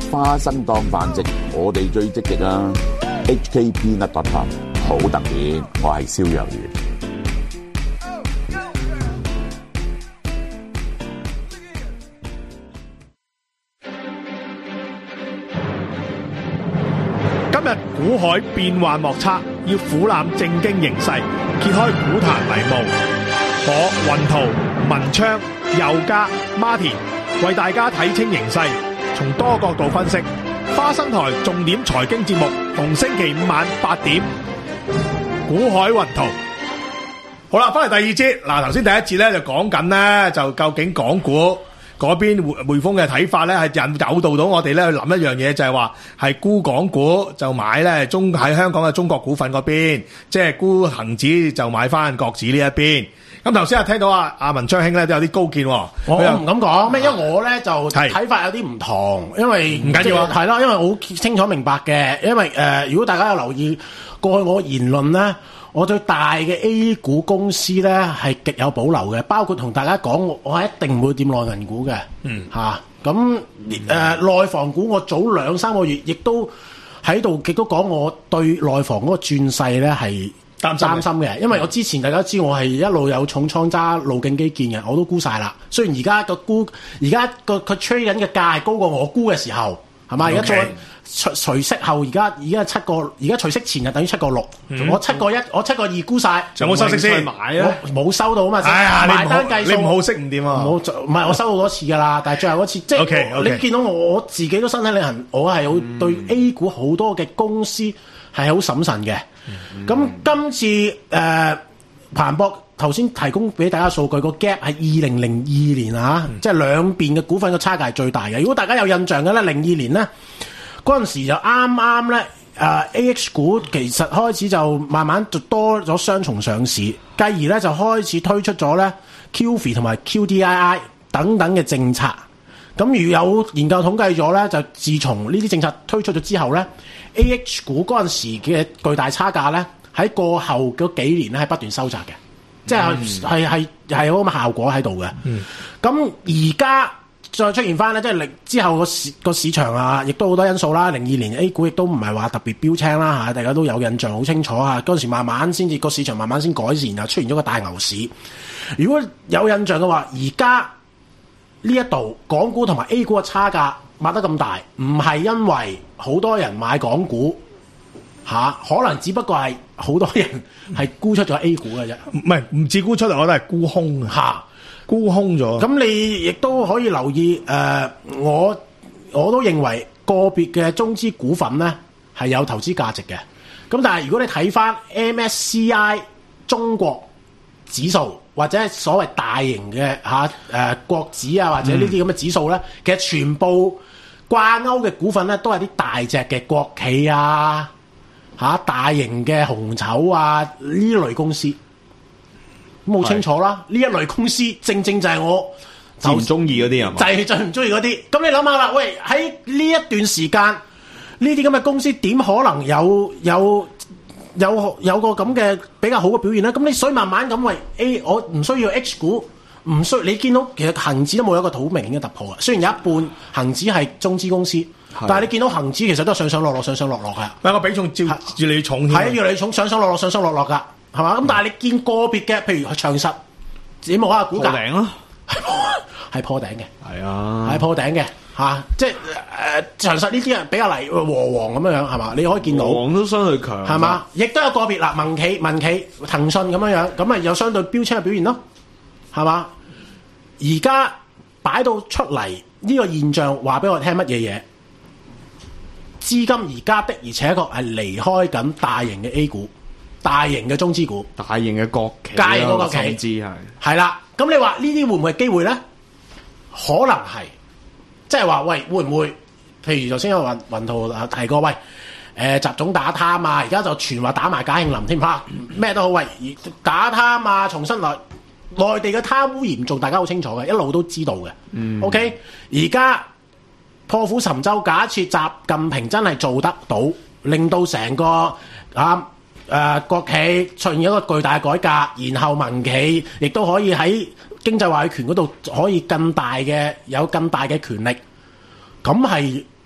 花生當飯食，我哋最積極啊 ！H K Peanut dot com 好特別，我係蕭若元。 今日股海變幻莫測，要俯瞰正經形勢，揭開股壇迷霧。我雲圖、文昌、佑嘉、Martin 為大家睇清形勢，從多角度分析。花生台重點財經節目，逢星期五晚八點。股海雲圖。好啦，翻嚟第二節。嗱，頭先第一節咧就講緊咧，就究竟港股嗰邊匯匯豐嘅睇法咧，係引誘導到我哋咧去諗一樣嘢，就係話係沽港股就買咧中喺香港嘅中國股份嗰邊，即係沽恒指就買翻國指呢一邊。咁頭先啊聽到啊阿文昌兄咧都有啲高見，我我唔敢講咩，因為我咧就睇法有啲唔同，因為唔緊要啊， 係咯，因為我好清楚明白嘅，因為誒、呃、如果大家有留意過去我言論咧，我對大嘅 A 股公司咧係極有保留嘅，包括同大家講我我係一定唔會掂內銀股嘅，嗯嚇，咁誒內房股我早兩三個月亦都喺度亦都講我對內房嗰個轉勢咧係擔心嘅，因為我之前大家知我係一路有重倉揸路徑基建嘅，我都沽晒啦。雖然而家個沽，而家個佢 trade 緊嘅價係高過我沽嘅時候，係嘛？而家再除除息後，而家而家七個，而家除息前就等於七個六。我七個一，我七個二沽晒。 有冇收息先？ 買啊！冇收到啊嘛。 哎呀， 埋單計數， 你唔好識唔掂啊！ 唔唔係我收到嗰次㗎啦，但係最後嗰次即係 okay, okay. 你見到我我自己都身體力行，我係好對 A 股好多嘅公司係好審慎嘅。咁、嗯、今次誒、呃、彭博頭先提供俾大家數據，個 gap 係二零零二年啊，嗯、即係兩邊嘅股份嘅差價係最大嘅。如果大家有印象嘅咧，零二年咧嗰陣時就啱啱咧誒 A H 股其實開始就慢慢就多咗雙重上市，繼而咧就開始推出咗咧 Q F I 同埋 Q D I I 等等嘅政策。咁如有研究統計咗咧，就自從呢啲政策推出咗之後咧 A H 股嗰陣時嘅巨大差價咧，喺過後嗰幾年咧係不斷收窄嘅，即係係係係有咁嘅效果喺度嘅。咁而家再出現翻咧，即係之後個市個市場啊，亦都好多因素啦。零二年 A 股亦都唔係話特別標青啦嚇，大家都有印象好清楚嚇。嗰陣時慢慢先至個市場慢慢先改善，然後出現咗個大牛市。如果有印象嘅話，而家呢一度港股同埋 A 股嘅差價擘得咁大，唔係因為好多人買港股嚇、啊，可能只不過係好多人係沽出咗 A 股嘅啫。 唔係唔止沽出嚟，我覺得係沽空啊嚇，沽空咗。咁你亦都可以留意誒、呃，我我都認為個別嘅中資股份咧係有投資價值嘅。咁但係如果你睇翻 M S C I 中國指數，或者所謂大型嘅嚇誒國指啊，或者呢啲咁嘅指數咧、嗯，其實全部掛鈎嘅股份咧，都係啲大隻嘅國企啊、嚇、啊、大型嘅紅籌啊呢類公司，咁好清楚啦。呢一類公司正正就係我最唔中意嗰啲啊， 就係最唔中意嗰啲。咁你諗下啦，喂喺呢一段時間，呢啲咁嘅公司點可能有有？有有個咁嘅比較好嘅表現咧，咁你所以慢慢咁喂 A， 我唔需要 H 股，唔需你見到其實恒指都冇一個好明顯嘅突破啊。雖然有一半恒指係中資公司，但係你見到恒指其實都係上上落落、上上落落嘅。 但係個比重照越嚟越重添。 係越嚟越重，上上落落、上上落落㗎，係嘛？咁、嗯、但係你見個別嘅，譬如長實，自己冇下股價破頂咯， 係破頂嘅， 係啊， 係破頂嘅。嚇、啊，即係誒、呃、長實呢啲人比較嚟和黃咁樣樣係嘛？你可以見到和黃都相對強係嘛？亦都有個別嗱，民企、民企、騰訊咁樣樣，咁咪有相對標青嘅表現咯，係嘛？而家擺到出嚟呢個現象，話俾我聽乜嘢嘢？資金而家的而且確係離開緊大型嘅 A 股、大型嘅中資股、 大型嘅國企、 大型嘅國企， 甚至係係啦。咁你話呢啲會唔會係機會咧？可能係。即係話，喂，會唔會？譬如頭先有雲雲圖提過，喂，誒、呃、習總打貪啊，而家就傳話打埋賈慶林添嚇，咩都好，喂，打貪啊，重新來，內地嘅貪污嚴重，大家好清楚嘅，一路都知道嘅。嗯、OK， 而家破釜沉舟，假設習近平真係做得到，令到成個啊誒、呃、國企出現一個巨大嘅改革，然後民企亦都可以喺經濟話語權嗰度可以更大嘅有更大嘅權力，咁係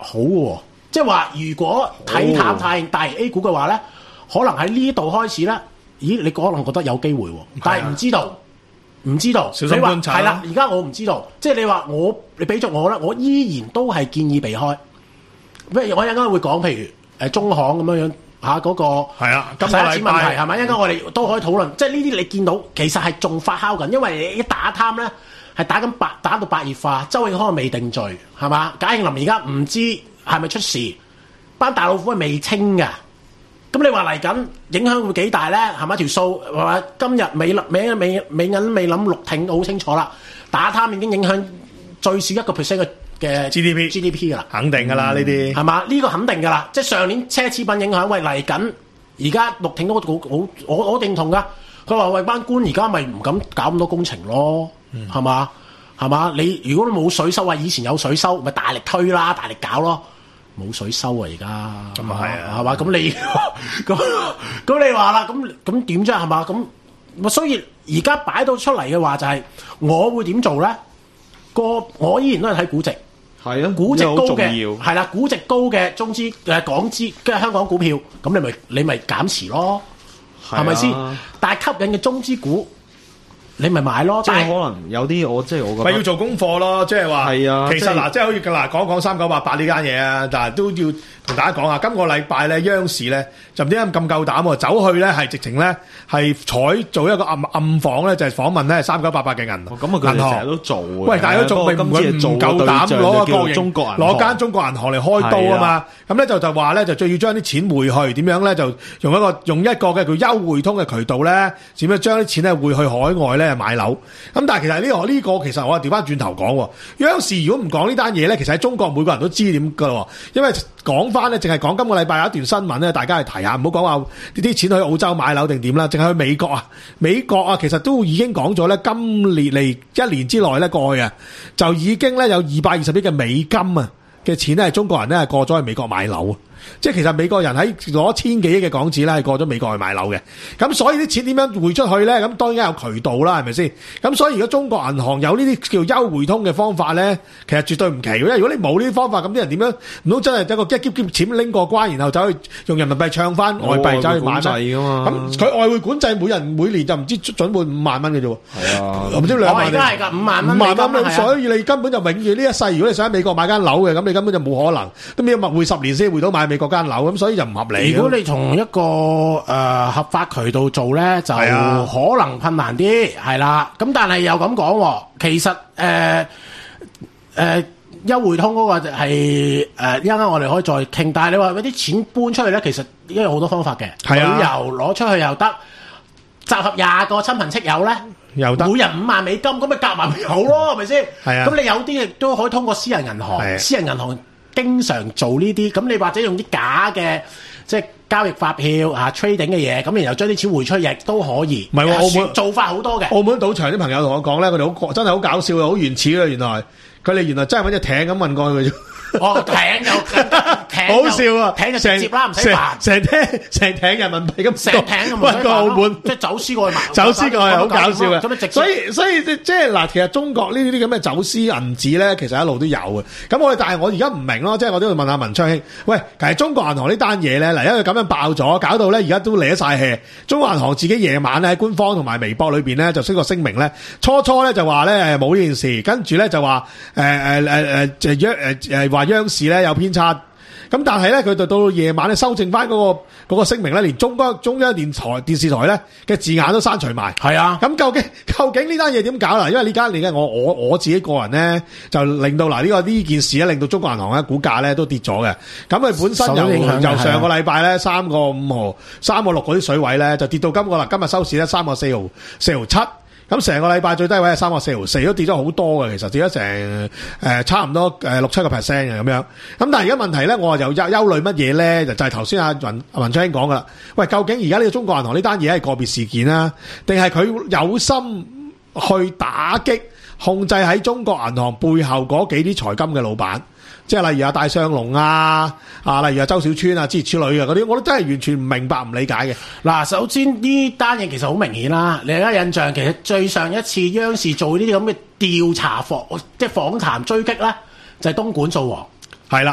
好嘅，即係話如果睇淡太大型 A 股嘅話咧，可能喺呢度開始咧，咦？你可能覺得有機會，但係唔知道，唔知道。 小心觀察。 係啦，而家我唔知道，即係你話我，你俾咗我咧，我依然都係建議避開。譬如我一陣間會講，譬如誒中行咁樣樣嚇嗰個係啊，今個禮拜問題係咪？一陣間我哋都可以討論，即係呢啲你見到其實係仲發酵緊，因為你一打貪咧係打緊白打到白熱化，周永康未定罪係嘛？賈慶林而家唔知係咪出事，班大老虎係未清㗎。咁你話嚟緊影響會幾大咧？係咪條數話今日美美美美銀未諗六挺好清楚啦，打貪已經影響最少一個 percent 嘅。嘅 G D P G D P 噶啦， 肯定噶啦呢啲係嘛？呢個肯定噶啦，即係上年奢侈品影響，喂嚟緊，而家陸挺都好好，我我認同噶。佢話喂班官而家咪唔敢搞咁多工程咯，係嘛係嘛？你如果你冇水收啊，以前有水收，咪大力推啦，大力搞咯。冇水收啊，而家咁啊係啊，係嘛？咁你咁咁你話啦，咁咁點啫？係嘛？咁所以而家擺到出嚟嘅話就係、是，我會點做咧？個我依然都係睇估值。 係啊， 估值高嘅係啦，估值高嘅中資誒港資跟香港股票，咁你咪你咪減持咯，係咪先？但係吸引嘅中資股，你咪買咯。 即係可能有啲我即係我覺得咪要做功課咯，即係話。係啊，其實嗱，即係好似嗱講講三九八八呢間嘢啊，但係都要同大家講下，今個禮拜咧，央視咧就唔知點解咁夠膽喎，走去咧係直情咧係採做一個暗暗訪咧，就係訪問咧三九八八嘅銀行。 咁啊，佢哋成日都做嘅。 喂，大家做咪唔唔夠膽攞個國中國銀行攞間中國銀行嚟開刀啊嘛？咁咧就就話咧就最要將啲錢匯去，點樣咧就用一個用一個嘅叫優匯通嘅渠道咧，點樣將啲錢咧匯去海外咧買樓。咁但係其實呢個呢個其實我係調翻轉頭講，央視如果唔講呢單嘢咧，其實喺中國每個人都知點噶咯，因為講翻咧，淨係講今個禮拜有一段新聞咧，大家去提下，唔好講話呢啲錢去澳洲買樓定點啦，淨係去美國啊，美國啊，其實都已經講咗咧，今年嚟一年之內咧過去啊，就已經咧有二百二十億嘅美金啊嘅錢咧，係中國人咧係過咗去美國買樓。即係其實美國人喺攞千幾億嘅港紙咧，係過咗美國去買樓嘅。咁所以啲錢點樣匯出去咧？咁當然有渠道啦，係咪先？咁所以如果中國銀行有呢啲叫優匯通嘅方法咧，其實絕對唔奇。因為如果你冇呢啲方法，咁啲人點樣唔通真係一個一喼喼錢拎過關，然後走去用人民幣唱翻外幣走去買咩？咁佢外匯管制每人每年就唔知準備五萬蚊嘅啫喎。係啊，唔知兩萬。我而家係㗎，五萬蚊。五萬蚊，所以你根本就永遠呢一世，如果你想喺美國買間樓嘅，咁你根本就冇可能。咁你要密匯十年先匯到買美國間樓，咁所以就唔合理。如果你從一個誒、呃、合法渠道做咧，就可能困難啲，係啦。咁但係又咁講，其實誒誒優匯通嗰個係誒一陣間我哋可以再傾。但係你話嗰啲錢搬出去咧，其實因為好多方法嘅，旅遊攞出去又得，集合廿個親朋戚友咧，又得，每人五萬美金，咁咪夾埋咪好咯，係咪先？係啊。咁你有啲亦都可以通過私人銀行，私人銀行。經常做呢啲，咁你或者用啲假嘅即係交易發票啊 trading 嘅嘢，咁然後將啲錢匯出，亦都可以。唔係喎，澳門做法好多嘅。澳門賭場啲朋友同我講咧，佢哋好真係好搞笑嘅，好原始嘅原來。佢哋原來真係揾隻艇咁運過去嘅啫。哦，艇又艇好笑啊！艇就直接啦，唔使煩。成艇成艇人民幣咁，成艇咁運過澳門，即係走私過去賣。走私過去好搞笑嘅。咁所以所以即係嗱，其實中國呢啲咁嘅走私銀紙咧，其實一路都有嘅。咁我哋但係我而家唔明咯，即係我都要問下文昌兄。喂，其實中國銀行呢單嘢咧，嗱，因為咁樣爆咗，搞到咧而家都嚟得晒氣。中國銀行自己夜晚咧喺官方同埋微博裏邊咧就出個聲明咧，初初咧就話咧冇呢件事，跟住咧就話誒誒誒誒就央誒誒話。央視咧有偏差，咁但係咧佢就到夜晚咧修正翻嗰個嗰個聲明咧，連中央中央電台電視台咧嘅字眼都刪除埋。係啊，咁究竟究竟呢單嘢點搞啦？因為呢間嘢我我我自己個人咧就令到嗱呢個呢件事咧令到中國銀行咧股價咧都跌咗嘅。咁佢本身由由上個禮拜咧三個五毫、三個六嗰啲水位咧就跌到今個啦，今日收市咧三個四毫、四毫七。咁成個禮拜最低位係三個四毫四，都跌咗好多嘅，其實跌咗成誒、呃、差唔多誒六七個 percent 嘅咁樣。咁但係而家問題咧，我又憂憂慮乜嘢咧？就就係頭先阿文文昌兄講噶啦。喂，究竟而家呢個中國銀行呢單嘢係個別事件啊，定係佢有心去打擊控制喺中國銀行背後嗰幾啲財金嘅老闆？即係例如阿戴相龍啊，啊例如阿周小川啊，諸如此類嘅嗰啲，我都真係完全唔明白、唔理解嘅。嗱，首先呢單嘢其實好明顯啦，你而家印象其實最上一次央視做呢啲咁嘅調查訪即係訪談追擊咧，就係、是、東莞掃黃。係啦，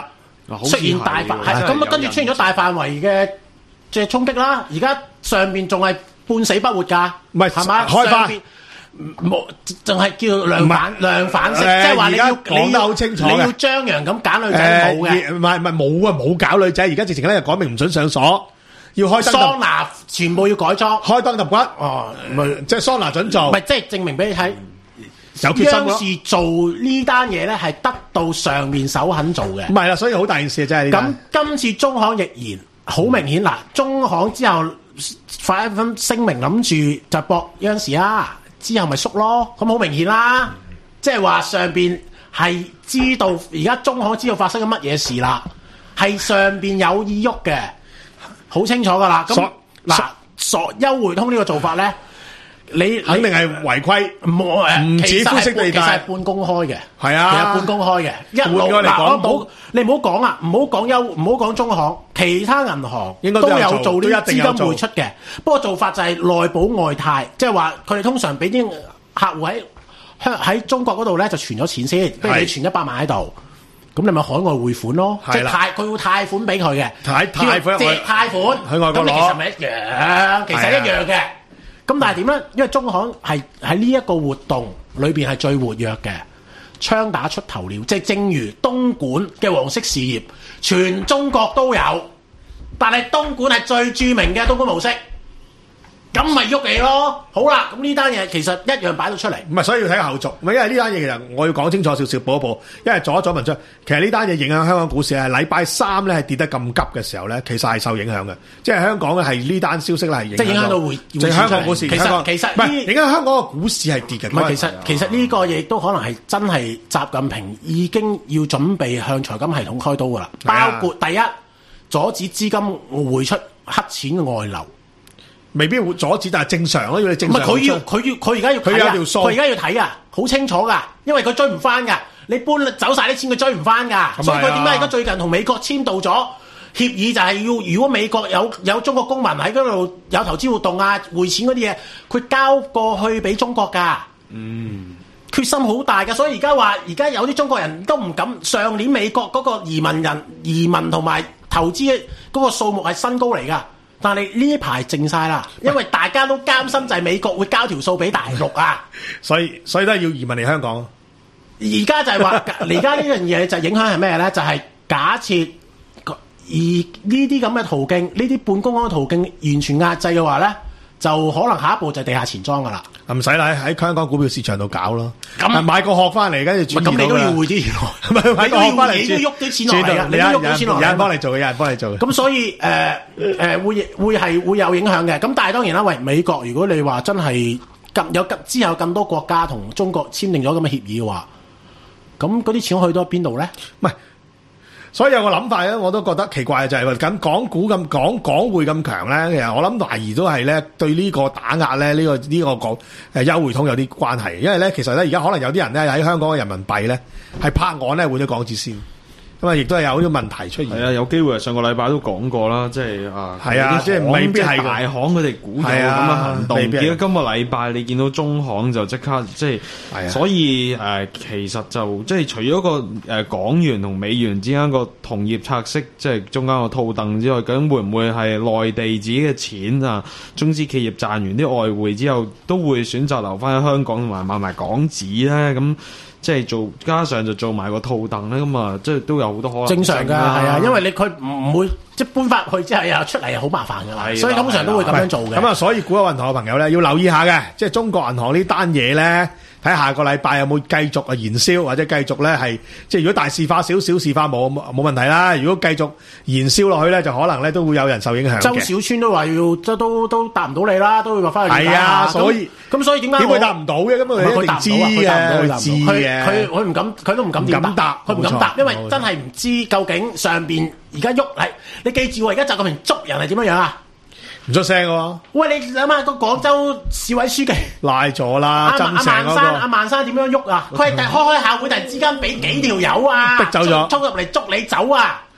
出現大範係咁啊，跟住出現咗大範圍嘅即係衝擊啦。而家上邊仲係半死不活㗎， 唔係係嘛？ 開花冇，仲係叫量反量反式，即係話你要講得好清楚嘅， 你要張揚咁揀女仔冇嘅， 唔係唔係冇啊，冇搞女仔，而家直情咧就講明唔准上鎖，要開燈桑拿全部要改裝， 開燈揼骨， 哦， 咪即係桑拿準做， 唔係即係證明俾你睇。 有決心咯。 央視做呢單嘢咧，係得到上面手肯做嘅。 唔係啦，所以好大件事啊，真係。 咁今次中行亦然，好明顯嗱，中行之後發一份聲明，諗住就駁央視啊，之後咪縮咯。咁好明顯啦，即係話上邊係知道而家中行知道發生緊乜嘢事啦，係上邊有意喐嘅，好清楚噶啦。咁嗱，索優匯通呢個做法咧。你肯定係違規， 冇誒， 唔止灰色地帶， 其實係半公開嘅， 係啊， 其實半公開嘅。一路嗱，我冇你唔好講啊，唔好講優，唔好講中行，其他銀行都有做呢啲資金匯出嘅。不過做法就係內保外貸，即係話佢哋通常俾啲客戶喺香喺中國嗰度咧就存咗錢先，譬如你存一百萬喺度，咁你咪海外匯款咯，即係貸佢要貸款俾佢嘅， 貸貸款借貸款去外國攞， 咁你其實咪一樣，其實一樣嘅。咁但係點咧？因為中行係喺呢一個活動裏邊係最活躍嘅，槍打出頭鳥，即係正如東莞嘅黃色事業，全中國都有，但係東莞係最著名嘅東莞模式，咁咪喐你咯。好啦，咁呢單嘢其實一樣擺到出嚟。 唔係，所以要睇後續。因為呢單嘢其實我要講清楚少少，補一補。因為阻一阻文章，其實呢單嘢影響香港股市係禮拜三咧係跌得咁急嘅時候咧，其實係受影響嘅。即係香港嘅係呢單消息咧係影響到， 即係影響到匯， 即係香港股市。 其實其實唔係影響香港個股市係跌嘅。 唔係其實其實呢個嘢都可能係真係習近平已經要準備向財金系統開刀㗎啦。包括第一，阻止資金匯出黑錢嘅外流。 未必會阻止，但係正常咯。要你正常。 唔係佢要佢要佢而家要睇啊！佢而家要睇啊！好清楚㗎，因為佢追唔翻㗎。你搬走晒啲錢，佢追唔翻㗎。所以佢點解而家最近同美國簽到咗協議，就係要如果美國有有中國公民喺嗰度有投資活動啊、匯錢嗰啲嘢，佢交過去俾中國㗎。嗯，決心好大㗎。所以而家話，而家有啲中國人都唔敢。上年美國嗰個移民人移民同埋投資嗰個數目係新高嚟㗎。但係呢排靜晒啦，因為大家都擔心就係美國會交條數俾大陸啊， 所以所以都係要移民嚟香港。 而家就係話，而家呢樣嘢就影響係咩咧？就係、是、假設而呢啲咁嘅途徑，呢啲半公開途徑完全壓制嘅話咧，就可能下一步就係地下錢莊噶啦。 唔使啦，喺香港股票市場度搞咯。咁買個殼翻嚟，跟住轉到啦。咁你都要匯啲錢落，唔係買個殼翻嚟，你都喐啲錢落嚟啊！你都喐啲錢落嚟，有人幫你做嘅，有人幫你做嘅。咁所以誒誒、呃呃、會會係會有影響嘅。咁但係當然啦，喂，美國如果你話真係咁有之後咁多國家同中國簽訂咗咁嘅協議嘅話，咁嗰啲錢去到邊度咧？唔係。所以有個諗法咧，我都覺得奇怪就係話咁港股咁港港匯咁強咧，其實我諗懷疑都係咧對呢個打壓咧呢個呢個港誒優匯通有啲關係，因為咧其實咧而家可能有啲人咧喺香港嘅人民幣咧係拍岸咧換咗港紙先。咁啊，亦都係有啲問題出現。係啊，有機會上個禮拜都講過啦，即係啊， 係啊，即係未必係大行佢哋估有咁嘅行動。結果今個禮拜你見到中行就即刻即係，係啊，所以誒、呃、其實就即係除咗個誒港元同美元之間個同業拆息，即係中間個套戥之外，究竟會唔會係內地自己嘅錢啊？中資企業賺完啲外匯之後，都會選擇留翻喺香港同埋買埋港紙咧？咁即係做，加上就做埋個套戥咧，咁啊，即係都有好多可能。正常㗎，係啊，因為你佢唔會即係搬翻去之後又出嚟，又好麻煩㗎啦。所以通常都會咁樣做嘅。咁啊，所以股有銀行嘅朋友咧，要留意下嘅，即係中國銀行呢單嘢咧，睇下個禮拜有冇繼續啊燃燒，或者繼續咧係即係如果大事化小，小事化冇冇問題啦。如果繼續燃燒落去咧，就可能咧都會有人受影響嘅。周小川都話要即都都答唔到你啦，都會話翻去。係啊，所以咁所以點解點會答唔到嘅？咁佢一定知嘅，佢知嘅。佢佢唔敢，佢都唔敢點答，佢唔敢答，因為真係唔知究竟上邊而家喐係。你記住喎，而家習近平捉人係點樣樣啊？唔出聲喎！喂，你諗下個廣州市委書記拉咗啦，阿阿萬山阿萬山點樣喐啊？佢係開開下會，突然之間俾幾條友啊，逼走咗，衝入嚟捉你走啊！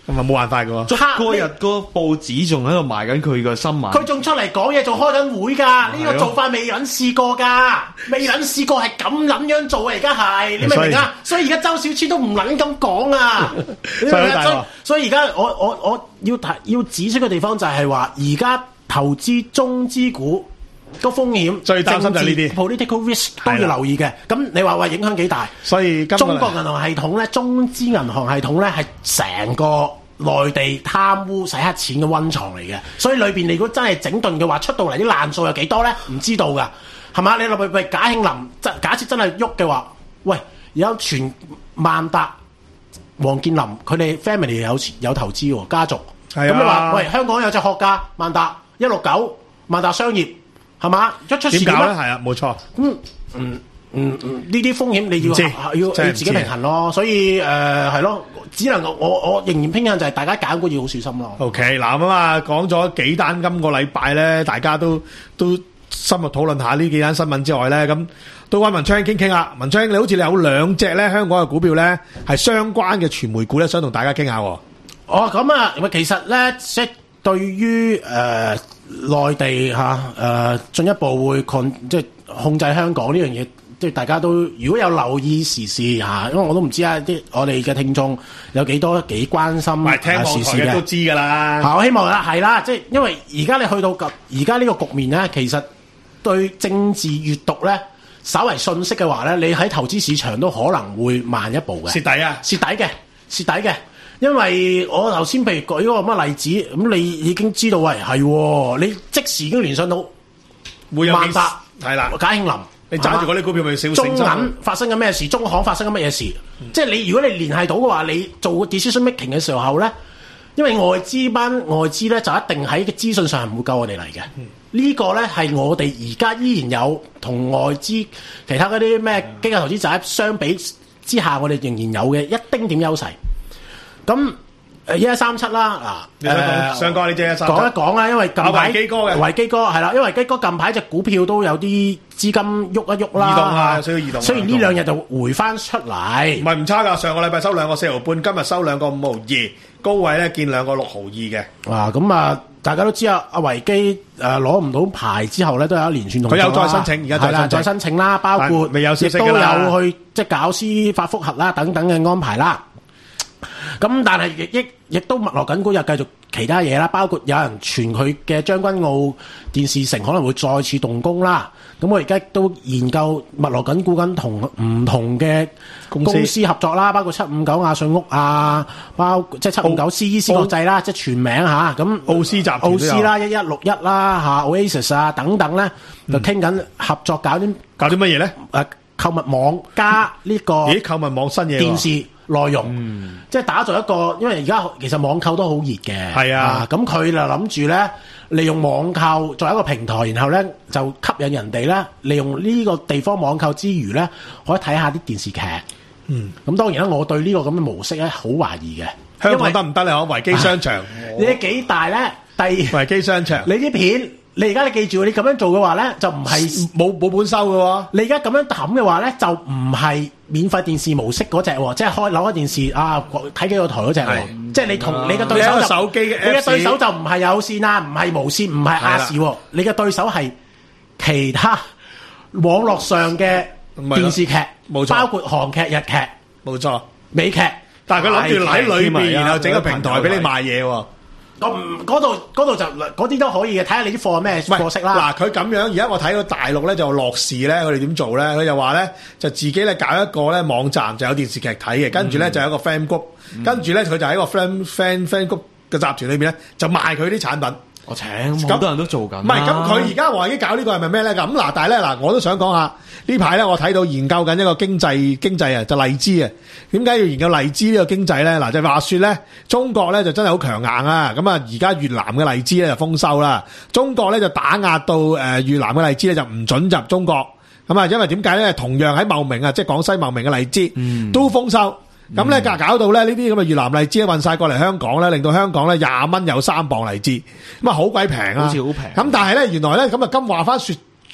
咁啊冇辦法㗎喎。 嗰日個報紙仲喺度賣緊佢個新聞， 佢仲出嚟講嘢，仲開緊會㗎。呢、呢個做法未撚試過㗎，未撚試過係咁撚樣做啊！而家係你明唔明啊？所以而家周小川都唔撚咁講啊！所以所以而家我我我要提要指出嘅地方就係話，而家投資中資股個風險最擔心就係呢啲 political risk 都要留意嘅。咁你話話影響幾大？ 所以今中國銀行系統咧，中資銀行系統咧係成個內地貪污洗黑錢嘅溫床嚟嘅。所以裏邊你如果真係整頓嘅話，出到嚟啲爛數有幾多咧？唔知道㗎，係嘛？你落去喂賈慶林，假設真係喐嘅話，喂有全萬達、王健林佢哋 family 有有投資喎，家族。咁、啊、你話喂香港有隻學家萬達一六九萬達商業。係嘛？一出事點咧？ 係啊，冇錯。 咁嗯嗯嗯，呢啲風險你要要你自己平衡咯。所以誒係咯，只能夠我我仍然傾向就係大家揀股要好小心咯。 OK，嗱咁啊，講咗幾單今個禮拜咧，大家都都深入討論下呢幾單新聞之外咧，咁都揾文昌傾傾啊。文昌，你好似你有兩隻咧香港嘅股票咧，係相關嘅傳媒股咧，想同大家傾下。哦， 咁啊，其實咧即係對於誒。呃內地嚇誒進一步會控即係控制香港呢樣嘢，即係大家都如果有留意時事嚇，因為我都唔知啊啲我哋嘅聽眾有幾多幾關心聽時事嘅都知㗎啦。 嚇，我希望啦係啦，即係因為而家你去到而家呢個局面咧，其實對政治閱讀咧稍為信息嘅話咧，你喺投資市場都可能會慢一步嘅。 蝕底啊！ 蝕底嘅，蝕底嘅。因為我頭先譬如舉嗰個乜例子，咁你已經知道喂係，你即時已經聯想到會有萬達係啦， 賈慶林， 你揸住嗰啲股票咪少中銀發生緊咩事，中行發生緊乜嘢事？嗯、即係你如果你聯繫到嘅話，你做個 decision making 嘅時候咧，因為外資班外資咧就一定喺個資訊上係唔會夠我哋嚟嘅。嗯、個呢個咧係我哋而家依然有同外資其他嗰啲咩機構投資者相比之下，我哋仍然有嘅一丁點優勢。咁誒一一三七啦，嗱誒上哥呢隻一三七講一講啦，因為近排維基哥嘅維基哥係啦，因為維基哥近排隻股票都有啲資金喐一喐啦， 移動啊，需要移動。 雖然呢兩日就回翻出嚟， 唔係唔差㗎。上個禮拜收兩個四毫半，今日收兩個五毫二，高位咧見兩個六毫二嘅。 啊，咁啊，大家都知啊，阿維基誒攞唔到牌之後咧，都有一連串動作。 佢有再申請，而家係啦，再申請啦，包括未有消息亦都有去即係搞司法覆核啦，等等嘅安排啦。咁但係亦亦亦都密鑼緊鼓，又繼續其他嘢啦，包括有人傳佢嘅將軍澳電視城可能會再次動工啦。咁我而家都研究密鑼緊鼓緊同唔同嘅公司合作啦，包括七五九亞信屋啊，包括即係七五九 C E C 國際啦，即係全名嚇。咁奧斯集團奧斯啦，一一六一啦嚇 ，Oasis 啊等等咧，就傾緊合作搞啲搞啲乜嘢咧？ 誒購物網加呢個咦購物網新嘢電視內容，嗯、即係打造一個，因為而家其實網購都好熱嘅， 係啊， 咁佢就諗住咧，利用網購作為一個平台，然後咧就吸引人哋咧，利用呢個地方網購之餘咧，可以睇下啲電視劇。嗯，咁當然啦，我對呢個咁嘅模式咧好懷疑嘅。 香港得唔得咧？我維基商場， 你幾大咧？第二維基商場， 你啲片。你而家你記住，你咁樣做嘅話咧，就唔係冇冇本收嘅喎。 你而家咁樣冚嘅話咧，就唔係免費電視模式嗰隻喎，即係開扭開電視啊，睇幾個台嗰隻喎。即係你同你嘅對手就手機嘅， 你嘅對手就唔係有線啊，唔係無線，唔係亞視喎。你嘅對手係其他網絡上嘅電視劇，冇錯，包括韓劇、日劇， 冇錯， 美劇。 但係佢諗住喺裏邊，然後整個平台俾你賣嘢喎。 我唔嗰度嗰度就嗰啲都可以嘅，睇下你啲貨係咩貨色啦。 嗱，佢咁樣，而家我睇到大陸咧就樂視咧，佢哋點做咧？佢就話咧就自己咧搞一個咧網站，就有電視劇睇嘅，跟住咧就有一個 fan group，跟住咧佢就喺個 fan fan fan group 嘅集團裏邊咧就賣佢啲產品。 我請好多人都做緊。 唔係咁，佢而家話已經搞呢個係咪咩咧？咁嗱，但係咧嗱，我都想講下呢排咧，我睇到研究緊一個經濟經濟啊，就荔枝啊。點解要研究荔枝呢個經濟咧？嗱，就話說咧，中國咧就真係好強硬啊！咁啊，而家越南嘅荔枝咧就豐收啦，中國咧就打壓到誒越南嘅荔枝咧就唔准入中國。咁啊，因為點解咧？同樣喺茂名啊，即係廣西茂名嘅荔枝、嗯、都豐收。咁咧，搞搞到咧呢啲咁嘅越南荔枝運晒過嚟香港咧，令到香港咧廿蚊有三磅荔枝，咁啊好鬼平啊！ 好似好平。 咁但係咧，原來咧咁啊，今話翻說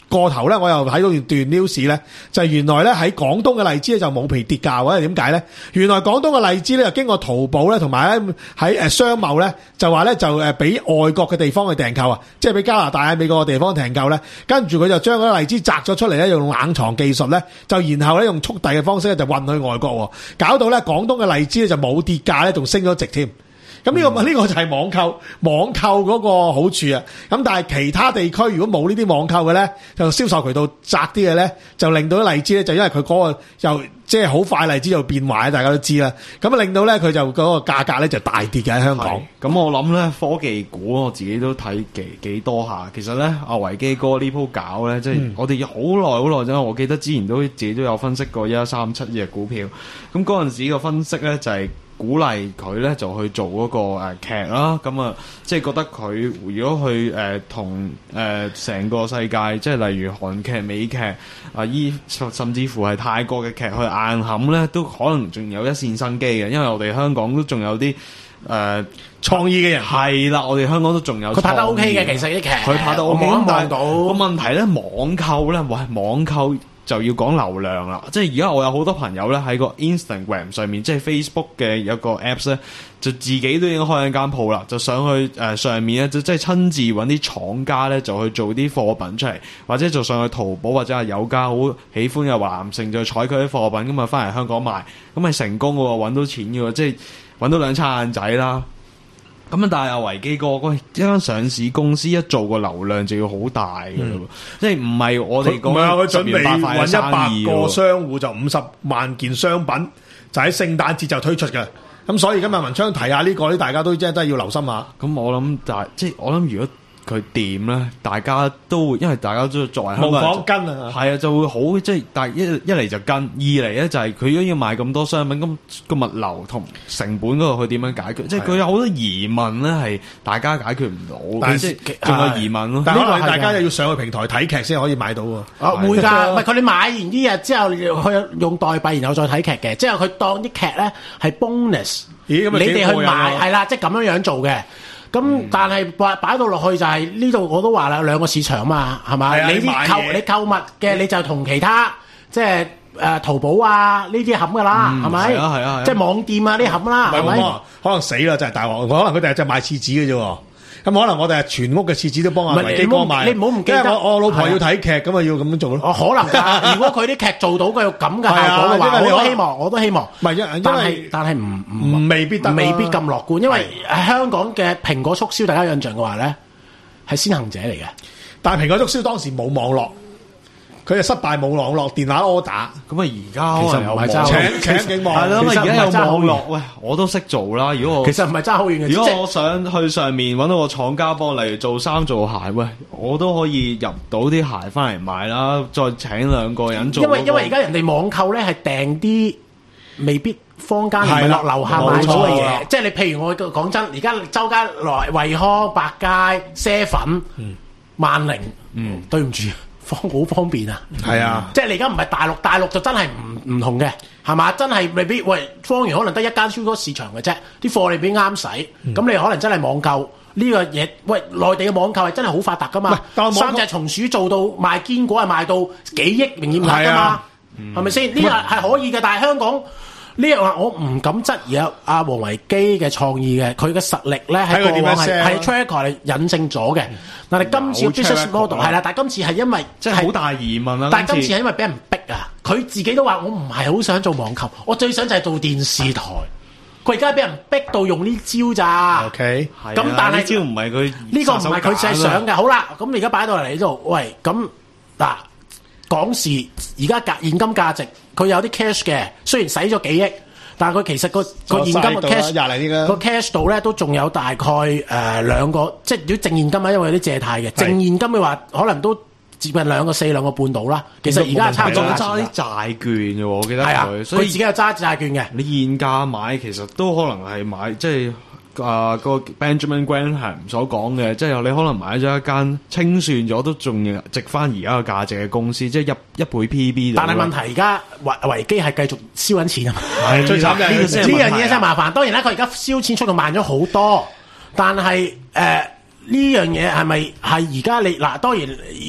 過頭咧，我又睇到段 news 咧，就係原來咧喺廣東嘅荔枝咧就冇皮跌價喎。點解咧？原來廣東嘅荔枝咧就經過淘寶咧同埋咧喺誒商貿咧就話咧就誒俾外國嘅地方去訂購啊，即係俾加拿大喺美國嘅地方訂購咧，跟住佢就將嗰啲荔枝摘咗出嚟咧，用冷藏技術咧，就然後咧用速遞嘅方式咧就運去外國，搞到咧廣東嘅荔枝咧就冇跌價咧，仲升咗值添。咁呢、這個呢、這個就係網購網購嗰個好處啊！咁但係其他地區如果冇呢啲網購嘅咧，就銷售渠道窄啲嘅咧，就令到啲荔枝咧就因為佢嗰個又即係好快荔枝就變壞，大家都知啦。咁啊令到咧佢就嗰個價格咧就大跌嘅喺香港。 咁我諗咧科技股我自己都睇幾幾多下。其實咧阿維基哥呢鋪搞咧，即係我哋好耐好耐啫。我記得之前都自己都有分析過一一三七隻股票。咁嗰陣時個分析咧就係、是。鼓勵佢咧就去做嗰個誒劇啦，咁啊即係覺得佢如果去誒同誒成個世界，即係例如韓劇、美劇啊，依甚至乎係泰國嘅劇去硬冚咧，都可能仲有一線生機嘅，因為我哋香港都仲有啲誒創意嘅人。 係啦，我哋香港都仲有佢拍得 OK 嘅，其實啲劇佢拍得 OK，但係個問題咧，網購咧，喂，網購。就要講流量啦，即係而家我有好多朋友咧喺個 Instagram 上面，即係 Facebook 嘅有個 Apps 咧，就自己都已經開緊間鋪啦，就上去誒、呃、上面咧，就即係親自揾啲廠家咧，就去做啲貨品出嚟，或者就上去淘寶或者係有家好喜歡嘅華南城就採佢啲貨品咁啊，翻嚟香港賣，咁係成功嘅喎，揾到錢嘅喎，即係揾到兩餐晏仔啦。咁啊！但係阿維基哥，喂，一間上市公司一做個流量就要好大嘅咯，嗯、即係唔係我哋講十元八塊嘅生意。揾一百個商戶就五十萬件商品，就喺聖誕節就推出嘅。咁所以今日文昌提下呢、這個，啲大家都真係真係要留心下。咁我諗，但係即係我諗，如果佢掂咧，大家都會，因為大家都作為香港人模仿跟啊，係啊，就會好即係，但係一一嚟就跟，二嚟咧就係佢如果要賣咁多商品，咁個物流同成本嗰度佢點樣解決？即係佢有好多疑問咧，係大家解決唔到，但係仲有疑問咯。但係大家又要上去平台睇劇先可以買到喎。啊，會㗎，唔係佢哋買完啲嘢之後，佢用代幣，然後再睇劇嘅，之後佢當啲劇咧係 bonus，咦咁你哋去買係啦，即係咁樣樣做嘅。咁、嗯、但係擺擺到落去就係呢度我都話啦，兩個市場嘛，係嘛？你啲購你購物嘅你就同其他即係誒淘寶啊呢啲冚噶啦，係咪？係啊係啊，即係網店啊呢啲冚啦，係咪？可能死啦，就係大鑊，可能佢哋係就賣廁紙嘅啫。咁可能我哋係全屋嘅廁紙都幫阿維基哥賣，你唔好唔記得，我我老婆要睇劇咁啊，要咁樣做咯。哦，可能㗎。如果佢啲劇做到佢咁嘅效果嘅話，我都希望，我都希望。唔係因因為但係唔唔未必得，未必咁樂觀，因為香港嘅蘋果促銷，大家印象嘅話咧係先行者嚟嘅，但係蘋果促銷當時冇網絡。佢係失敗冇網絡電話 order，咁啊而家其實唔係爭請請警網，係咯，而家有網絡，喂，我都識做啦。如果我其實唔係爭好遠嘅，如果我想去上面揾到個廠家幫，例如做衫做鞋，喂，我都可以入到啲鞋翻嚟賣啦，再請兩個人做。因為因為而家人哋網購咧係訂啲未必坊間唔係落樓下買到嘅嘢，即係你譬如我講真，而家周街來惠康、百佳、啡粉、萬寧，嗯，對唔住。方好方便啊，係啊，即係你而家唔係大陸，大陸就真係唔唔同嘅，係嘛？真係未必喂，方圓可能得一間超多市場嘅啫，啲貨你邊啱使，咁、嗯、你可能真係網購呢個嘢，喂，內地嘅網購係真係好發達噶嘛？三隻松鼠做到賣堅果係賣到幾億營業額噶嘛？係咪先？呢個係可以嘅，但係香港。呢樣話我唔敢質疑阿阿王維基嘅創意嘅，佢嘅實力咧喺過往係係 track 嚟引證咗嘅。但係今次 business model 係啦，但係今次係因為即係好大疑問啦。但係今次係因為俾人逼啊，佢自己都話我唔係好想做網購，我最想就係做電視台。佢而家俾人逼到用呢招咋 ？OK，咁但係呢招唔係佢呢個唔係佢係想嘅。好啦，咁你而家擺到嚟呢度，喂，咁嗱港視而家價現金價值。佢有啲 cash 嘅，雖然使咗幾億，但係佢其實個個現金嘅 cash 個 cash 度咧都仲有大概誒、呃、兩個，即係如果淨現金啊，因為有啲借貸嘅淨現金嘅話，可能都接近兩個四兩個半到啦。其實而家差唔多揸啲債券嘅喎，我記得佢，啊、所以佢自己有揸債券嘅。你現價買其實都可能係買即係。啊，個 Benjamin Graham 所講嘅，即係你可能買咗一間清算咗都仲要值翻而家嘅價值嘅公司，即係一一倍 P B。但係問題而家維維基係繼續燒緊錢啊嘛，係最慘嘅呢樣嘢真係麻煩。當然啦，佢而家燒錢速度慢咗好多，但係誒呢樣嘢係咪係而家你嗱？當然而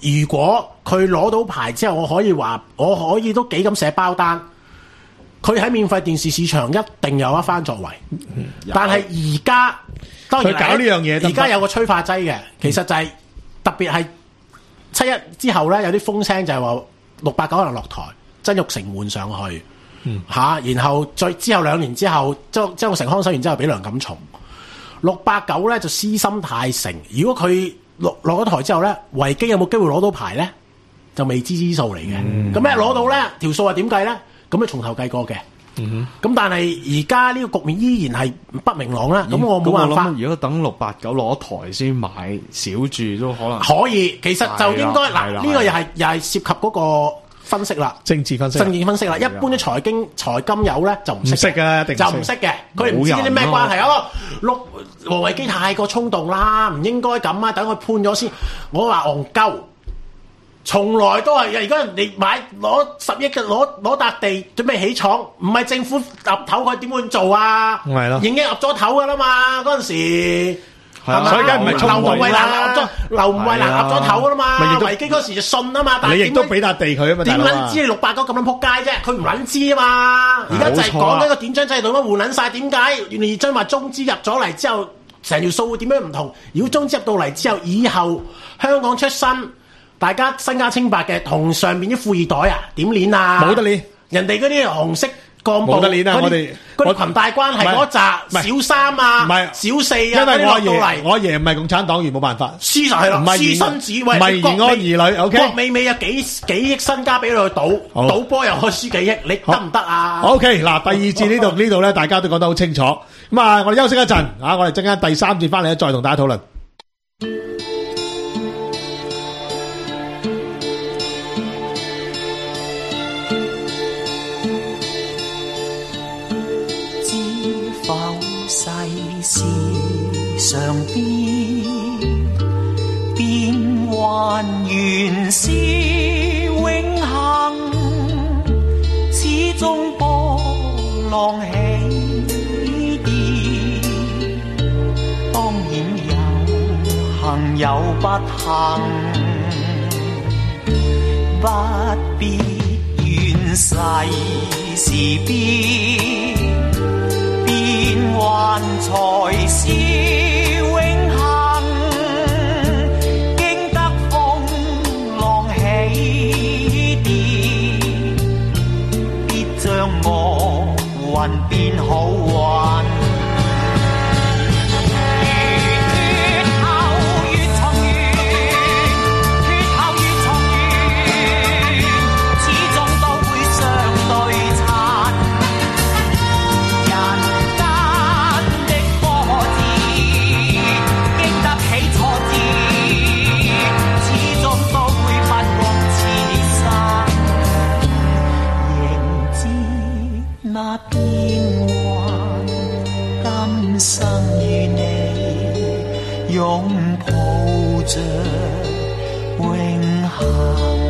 如果佢攞到牌之後，我可以話，我可以都幾咁寫包單。佢喺免費電視市場一定有一番作為，嗯、但係而家當然佢搞呢樣嘢， 而家有個催化劑嘅，其實就係、是、特別係七一之後咧，有啲風聲就係話六八九可能落台，曾鈺成換上去，嚇、嗯啊，然後再之後兩年之後，曾曾鈺成康審完之後俾梁錦松，六八九咧就私心太盛，如果佢落落咗台之後咧，維基有冇機會攞到牌咧，就未知之數嚟嘅。咁一攞到咧，條數係點計咧？咁你從頭計過嘅，咁、嗯、但係而家呢個局面依然係不明朗啦。咁、嗯、我冇辦法。 如果等六八九攞台先買小注都可能可以。其實就應該嗱，呢、這個又係又係涉及嗰個分析啦， 政治分析， 政治分析啦。一般啲財經財金友咧就唔識嘅，一定就唔識嘅。佢唔知啲咩關係啊？六王維基太過衝動啦，唔應該咁啊！等佢判咗先。我話戇鳩。從來都係而家人哋買攞十億嘅攞攞笪地準備起廠，唔係政府岌頭佢點會做啊？係咯，已經岌咗頭噶啦嘛，嗰陣時係嘛？所以梗唔係衝動啦，劉吳慧蘭岌咗頭噶啦嘛，維基嗰時就信啊嘛，但係你亦都俾笪地佢啊嘛，點撚知你六百九咁撚撲街啫？佢唔撚知啊嘛，而家就係講緊個典章制度咁換撚晒，點解原來將話中資入咗嚟之後，成條數會點樣唔同？如果中資入到嚟之後，以後香港出身。大家身家清白嘅，同上面啲富二代啊，點練啊？冇得練，人哋嗰啲紅色幹部冇得練啊！我哋嗰啲裙帶關係嗰扎小三啊，唔係小四啊，因為我阿爺，我阿爺唔係共產黨員，冇辦法。私就係啦，私生子喂，唔係延安兒女。O K，郭美美有幾幾億身家俾佢去賭，賭波又可以輸幾億，你得唔得啊 ？O K，嗱，第二節呢度呢度咧，大家都講得好清楚。咁啊，我哋休息一陣啊，我哋陣間第三節翻嚟咧，再同大家討論。 世上邊變幻原是永恆，始終波浪起跌，當然有幸有不幸，不必怨世事變，變幻才是永恆，經得風浪起跌，必將惡運變好運。那變幻，今生與你擁抱着永恆。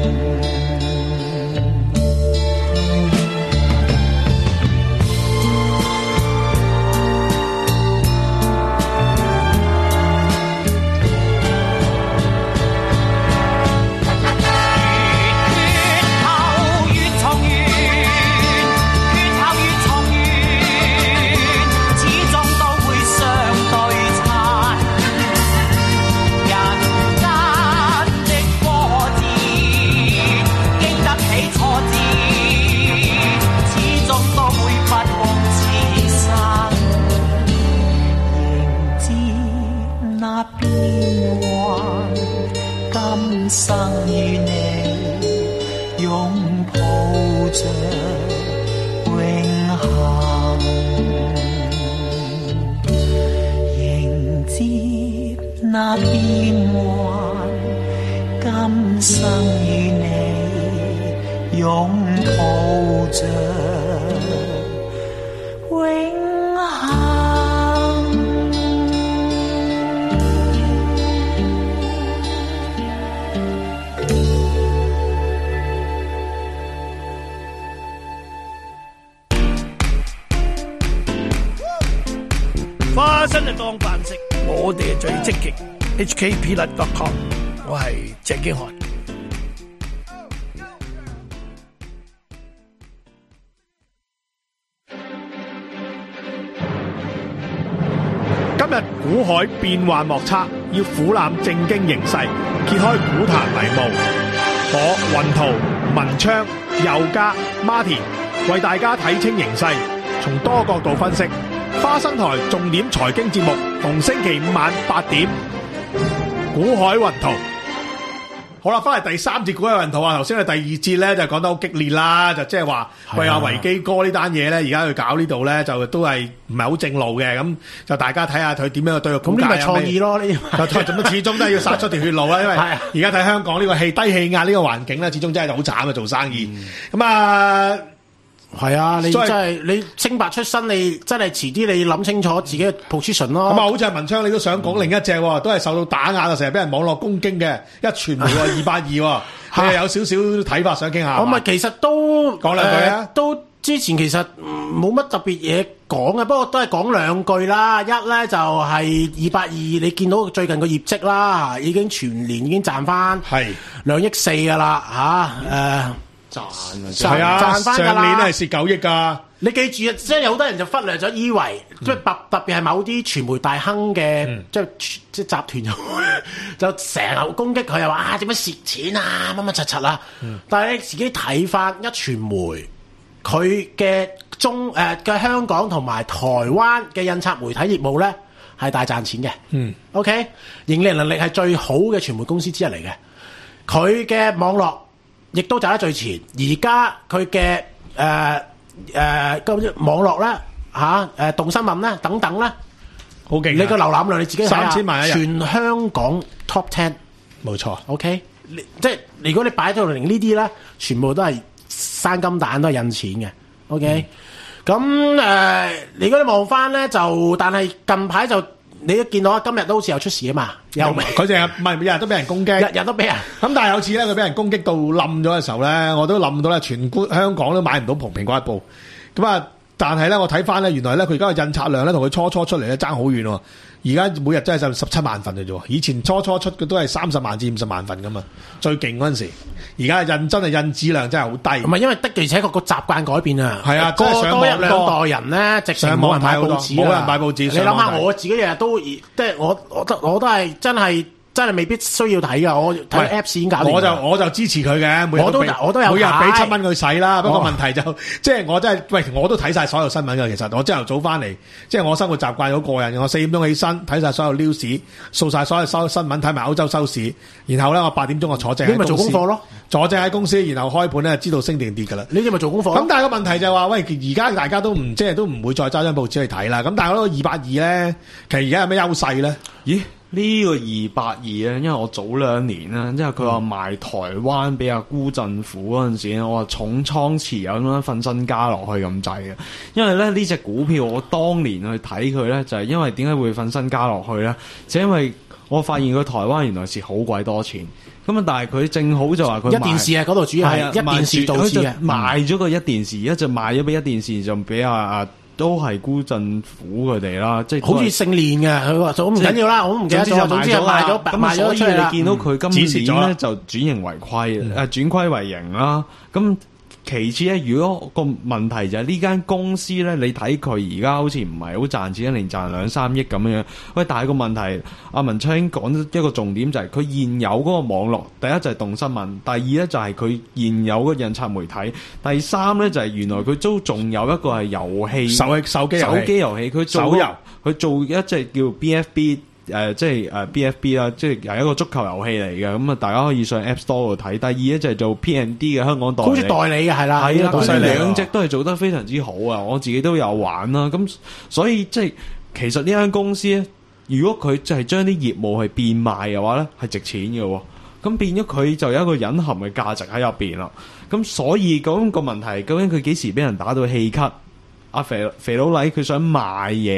生與你擁抱着永恆，迎接那變幻，今生與你擁抱着永恆。 花生就當飯食，我哋係最積極。H K Peanut dot com 我係鄭經翰。今日股海變幻莫測，要俯瞰正經形勢，揭開股壇迷霧。我雲圖、文昌、佑嘉、Martin 為大家睇清形勢，從多角度分析。花生台重點財經節目，逢星期五晚八點，股海雲圖。好啦，翻嚟第三節股海雲圖啊！頭先嘅第二節咧就講得好激烈啦，就即係話為阿維基哥呢單嘢咧，而家去搞呢度咧，就都係唔係好正路嘅，咁就大家睇下佢點樣對個股價。咁呢咪創意咯？呢就做乜始終都係要殺出條血路啦，因為而家睇香港呢個氣低氣壓呢個環境咧，始終真係好慘啊！做生意咁啊。 係啊，你真係你清白出身，你真係遲啲你諗清楚自己嘅 position 咯。咁啊，好似係文昌，你都想講另一隻，都係受到打壓啊，成日俾人網絡攻擊嘅一傳媒二八二，你係有少少睇法想傾下。 咁啊，其實都講兩句啊、呃， 都之前其實冇乜特別嘢講嘅，不過都係講兩句啦。一咧就係二八二，你見到最近個業績啦，已經全年已經賺翻係兩億四噶啦，吓誒。呃賺係啊，賺翻噶啦！上年係蝕九億噶。 你記住啊，即係有好多人就忽略咗，以為即係特特別係某啲傳媒大亨嘅，嗯、即係即係集團就成日攻擊佢，又話啊點樣蝕錢啊乜乜柒柒啊！嗯、但係你自己睇翻一傳媒，佢嘅中誒嘅、呃、香港同埋台灣嘅印刷媒體業務咧係大賺錢嘅。嗯 ，OK， 盈利能力係最好嘅傳媒公司之一嚟嘅，佢嘅網絡。亦都走得最前，而家佢嘅誒誒咁網絡咧嚇誒動新聞咧等等咧， 好勁！ 你個瀏覽量你自己睇下， 三千萬一日， 全香港 top ten， 冇錯。OK，即係如果你擺到嚟呢啲咧，全部都係生金蛋，都係印錢嘅。OK，咁誒、嗯呃，如果你望翻咧，就但係近排就。你都見到今日都好似有出事啊嘛，又佢淨係唔係日日都俾人攻擊， 日日都俾人。 咁但係有次咧，佢俾人攻擊到冧咗嘅時候咧，我都冧到咧，全香港都買唔到蘋蘋果日報。咁啊，但係咧，我睇翻咧，原來咧佢而家嘅印刷量咧，同佢初初出嚟咧爭好遠喎。而家每日真係就十七萬份嘅啫，以前初初出嘅都係三十萬至五十萬份噶嘛，最勁嗰陣時。而家印真係印紙量真係好低。唔係因為的而且確個習慣改變啊。係啊，即係多一兩代人咧，直情冇人買報紙，冇人買報紙。你諗下，我自己日日都即係我，我都我都係真係。真係未必需要睇噶，我睇 Apps 已經搞掂。我就我就支持佢嘅，每日我都我都有每日俾七蚊佢使啦。不過問題就即係我真係喂，我都睇晒所有新聞噶。其實我朝頭早翻嚟，即係我生活習慣好過癮。我四點鐘起身睇晒所有 news，掃晒所有收新聞，睇埋歐洲收市。然後咧，我八點鐘我坐正喺公司。你咪做功課咯，坐正喺公司，然後開盤咧，知道升定跌噶啦。呢啲咪做功課。咁但係個問題就係話，喂，而家大家都唔即係都唔會再揸張報紙去睇啦。咁但係嗰個二八二咧，其實而家有咩優勢咧？咦？呢個二八二咧，因為我早兩年啦，即係佢話賣台灣俾阿辜振甫嗰陣時咧，我話重倉持有咁樣瞓身家落去咁滯嘅。因為咧呢隻股票我當年去睇佢咧，就係因為點解會瞓身家落去咧？就因為我發現佢台灣原來蝕好鬼多錢。咁啊，但係佢正好就話佢一電視啊，嗰度主要係一電視導致嘅，賣咗個一電視，一就賣咗俾一電視，就俾阿阿。都係辜振甫佢哋啦，即係好似姓練嘅，佢話總唔緊要啦，我唔記得咗。總之係賣咗，咁所以你見到佢今年咧就轉型為虧，誒、嗯、轉虧為盈啦。咁其次咧，如果個問題就係呢間公司咧，你睇佢而家好似唔係好賺錢，一年賺兩三億咁樣。喂，但係個問題，阿文昌講一個重點就係佢現有嗰個網絡，第一就係動新聞，第二咧就係佢現有嗰印刷媒體，第三咧就係原來佢都仲有一個係遊戲手手機手機遊戲，佢做佢遊做一隻叫 B F B。誒、呃，即係誒 B F B 啦，即係係一個足球遊戲嚟嘅，咁啊，大家可以上 App Store 度睇。第二咧就係做 P and D 嘅香港代理，好似代理嘅係啦，係啦，咁兩隻都係做得非常之好啊！我自己都有玩啦，咁所以即係其實呢間公司咧，如果佢就係將啲業務係變賣嘅話咧，係值錢嘅，咁變咗佢就有一個隱含嘅價值喺入邊啦。咁所以咁個問題，究竟佢幾時俾人打到氣咳？阿肥肥佬黎佢想賣嘢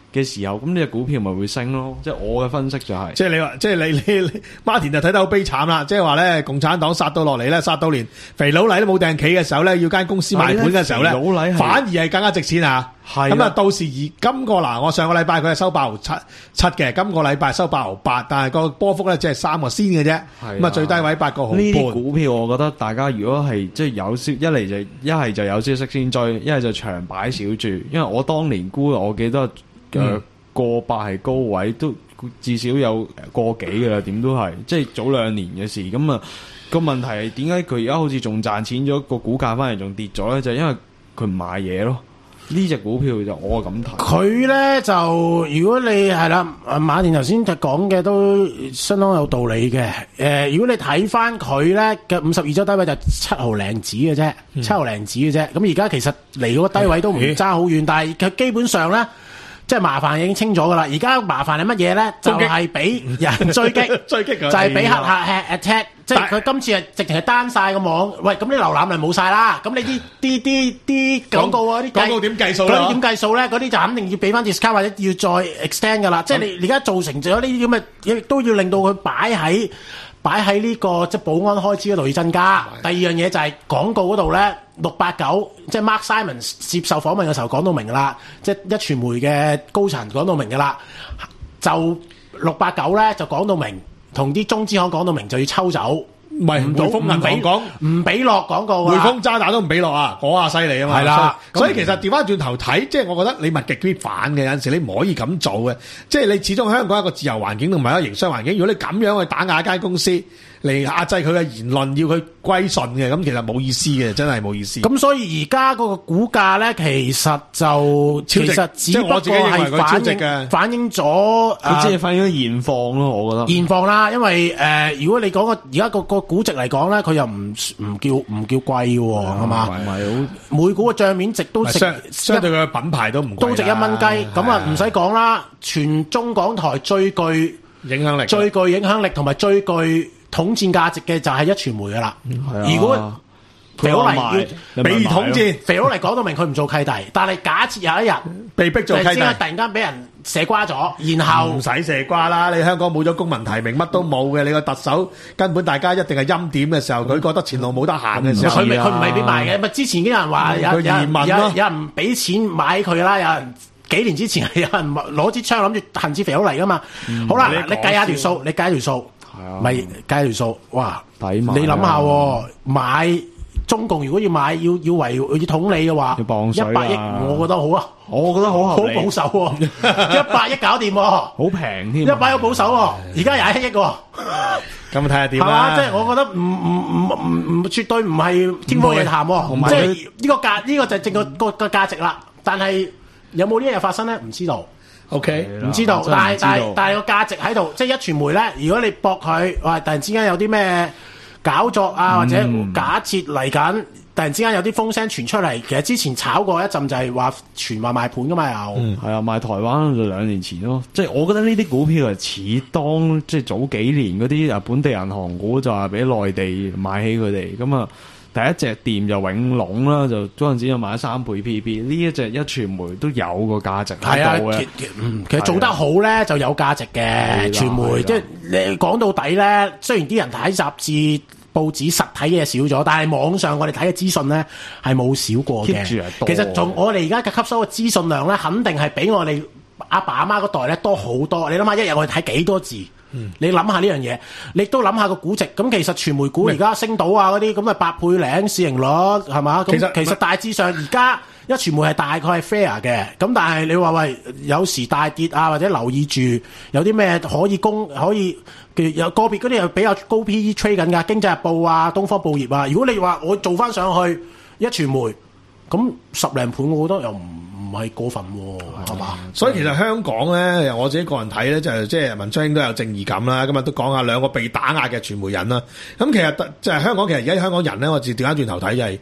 嘅時候，咁呢隻股票咪會升咯。即係我嘅分析就係、是， 即係你話，即係你你你馬田就睇得好悲慘啦。即係話咧，共產黨殺到落嚟咧，殺到連肥佬黎都冇掟企嘅時候咧，要間公司賣盤嘅時候咧，反而係更加值錢啊！咁啊，到時而今個嗱，我上個禮拜佢係收八毫七七嘅，今個禮拜收八毫八，但係個波幅咧即係三個仙嘅啫。咁啊，最低位八個毫半。呢啲股票我覺得大家如果係即係有消一嚟就一係就有消息先追，一係就長擺少注。因為我當年估我記得。誒、呃、過百係高位，都至少有個幾嘅啦，點都係，即係早兩年嘅事。咁啊，個問題係點解佢而家好似仲賺錢咗，個股價翻嚟仲跌咗咧？就係、因為佢唔買嘢咯。呢隻股票就我咁睇。佢咧就如果你係啦，馬田頭先就講嘅都相當有道理嘅。誒、呃，如果你睇翻佢咧嘅五十二周低位就七毫零子嘅啫，嗯、七毫零子嘅啫。咁而家其實離嗰個低位都唔爭好遠，嗯、但係佢基本上咧。即係麻煩已經清咗噶啦，而家麻煩係乜嘢咧？就係、是、俾人追擊，追擊就係俾黑客 attack，即係佢今次係直情係單晒個網。喂，咁你瀏覽量冇晒啦，咁你啲啲啲啲廣告啊，啲廣告點計數咧？ 嗰啲點計數咧？嗰啲就肯定要俾翻 discount 或者要再 extend 噶啦。即係你而家造成咗呢啲咁嘅，亦都要令到佢擺喺。擺喺呢個即係保安開支嗰度要增加。第二樣嘢就係廣告嗰度咧，六八九即係 Mark Simon 接受訪問嘅時候講到明㗎啦，即係一傳媒嘅高層講到明㗎啦，就六八九咧就講到明，同啲中資行講到明就要抽走。 唔係匯豐銀行講唔俾落廣告啊！ 匯豐渣打都唔俾落啊！嗰下犀利啊嘛！係啦，所以其實調翻轉頭睇，即係我覺得你物極必反嘅，有陣時你唔可以咁做嘅。即係你始終香港係一個自由環境同埋一個營商環境，如果你咁樣去打壓間公司嚟壓制佢嘅言論，要佢歸順嘅，咁其實冇意思嘅，真係冇意思。咁所以而家嗰個股價咧，其實就其實只不過係反映反映咗， 即係反映咗現況咯。我覺得現況啦，因為誒、呃，如果你講個而家個個估值嚟講咧，佢又唔唔叫唔叫貴嘅，係嘛？唔係好每股嘅帳面值都值， 相相對佢嘅品牌都唔貴都值一蚊雞。咁啊，唔使講啦，全中港台最具影響力、 最具影響力同埋最具統戰價值嘅就係一傳媒噶啦。如果肥佬黎要被統戰， 肥佬黎講到明佢唔做契弟，但係假設有一日被逼做契弟， 突然間俾人射瓜咗，然後唔使射瓜啦。你香港冇咗公民提名，乜都冇嘅。你個特首根本大家一定係欽點嘅時候，佢覺得前路冇得行嘅時候， 佢咪佢唔係俾賣嘅。咪之前已經有人話有有有有人俾錢買佢啦，有人幾年之前係有人攞支槍諗住行至肥佬黎噶嘛。好啦，你計下條數，你計條數，咪計條數，哇！ 抵買。 你諗下買。中共如果要買要要維要統理嘅話，一百億我覺得好啊， 我覺得好合理， 好保守喎、啊，一百億搞掂喎， 好平添， 一百億保守喎、啊，而家廿一億喎， 咁睇下點啦。 係嘛？即係我覺得唔唔唔唔唔絕對唔係天方夜譚喎，即係呢個價呢、呢個就係正個個個價值啦。但係有冇呢一日發生咧？唔知道。OK，唔知道，但係但係但係個價值喺度，即係一傳媒咧。如果你搏佢，哇！突然之間有啲咩？搞作啊，或者假設嚟緊，突然之間有啲風聲傳出嚟，其實之前炒過一陣就係話傳話賣盤噶嘛，又嗯係啊，賣台灣就兩年前咯，即係我覺得呢啲股票係似當即係早幾年嗰啲啊本地銀行股就係俾內地買起佢哋，咁啊第一隻店就永隆啦，就嗰陣時就買咗三倍 P B， 呢一隻一傳媒都有個價值喺度嘅， 其實做得好咧就有價值嘅傳媒，即係你講到底咧，雖然啲人睇雜誌。報紙實體嘅少咗，但係網上我哋睇嘅資訊咧係冇少過嘅。其實從我哋而家嘅吸收嘅資訊量咧，肯定係比我哋阿爸阿媽嗰代咧多好多。你諗下，一日我哋睇幾多字？嗯、你諗下呢樣嘢，你都諗下個估值。咁其實傳媒股而家升到啊嗰啲咁啊八倍零市盈率係嘛？其實其實大致上而家一傳媒係大概係 fair 嘅。咁但係你話喂，有時大跌啊，或者留意住有啲咩可以供可以。有個別嗰啲又比較高 P E trade 緊㗎，經濟日報啊、東方報業啊。如果你話我做翻上去一傳媒，咁十零倍，我覺得又唔唔係過分喎，係嘛？ 所以其實香港咧，我自己個人睇咧，就係即係文昌兄都有正義感啦。今日都講下兩個被打壓嘅傳媒人啦。咁其實即係香港，其實而家香港人咧，我自調翻轉頭睇就係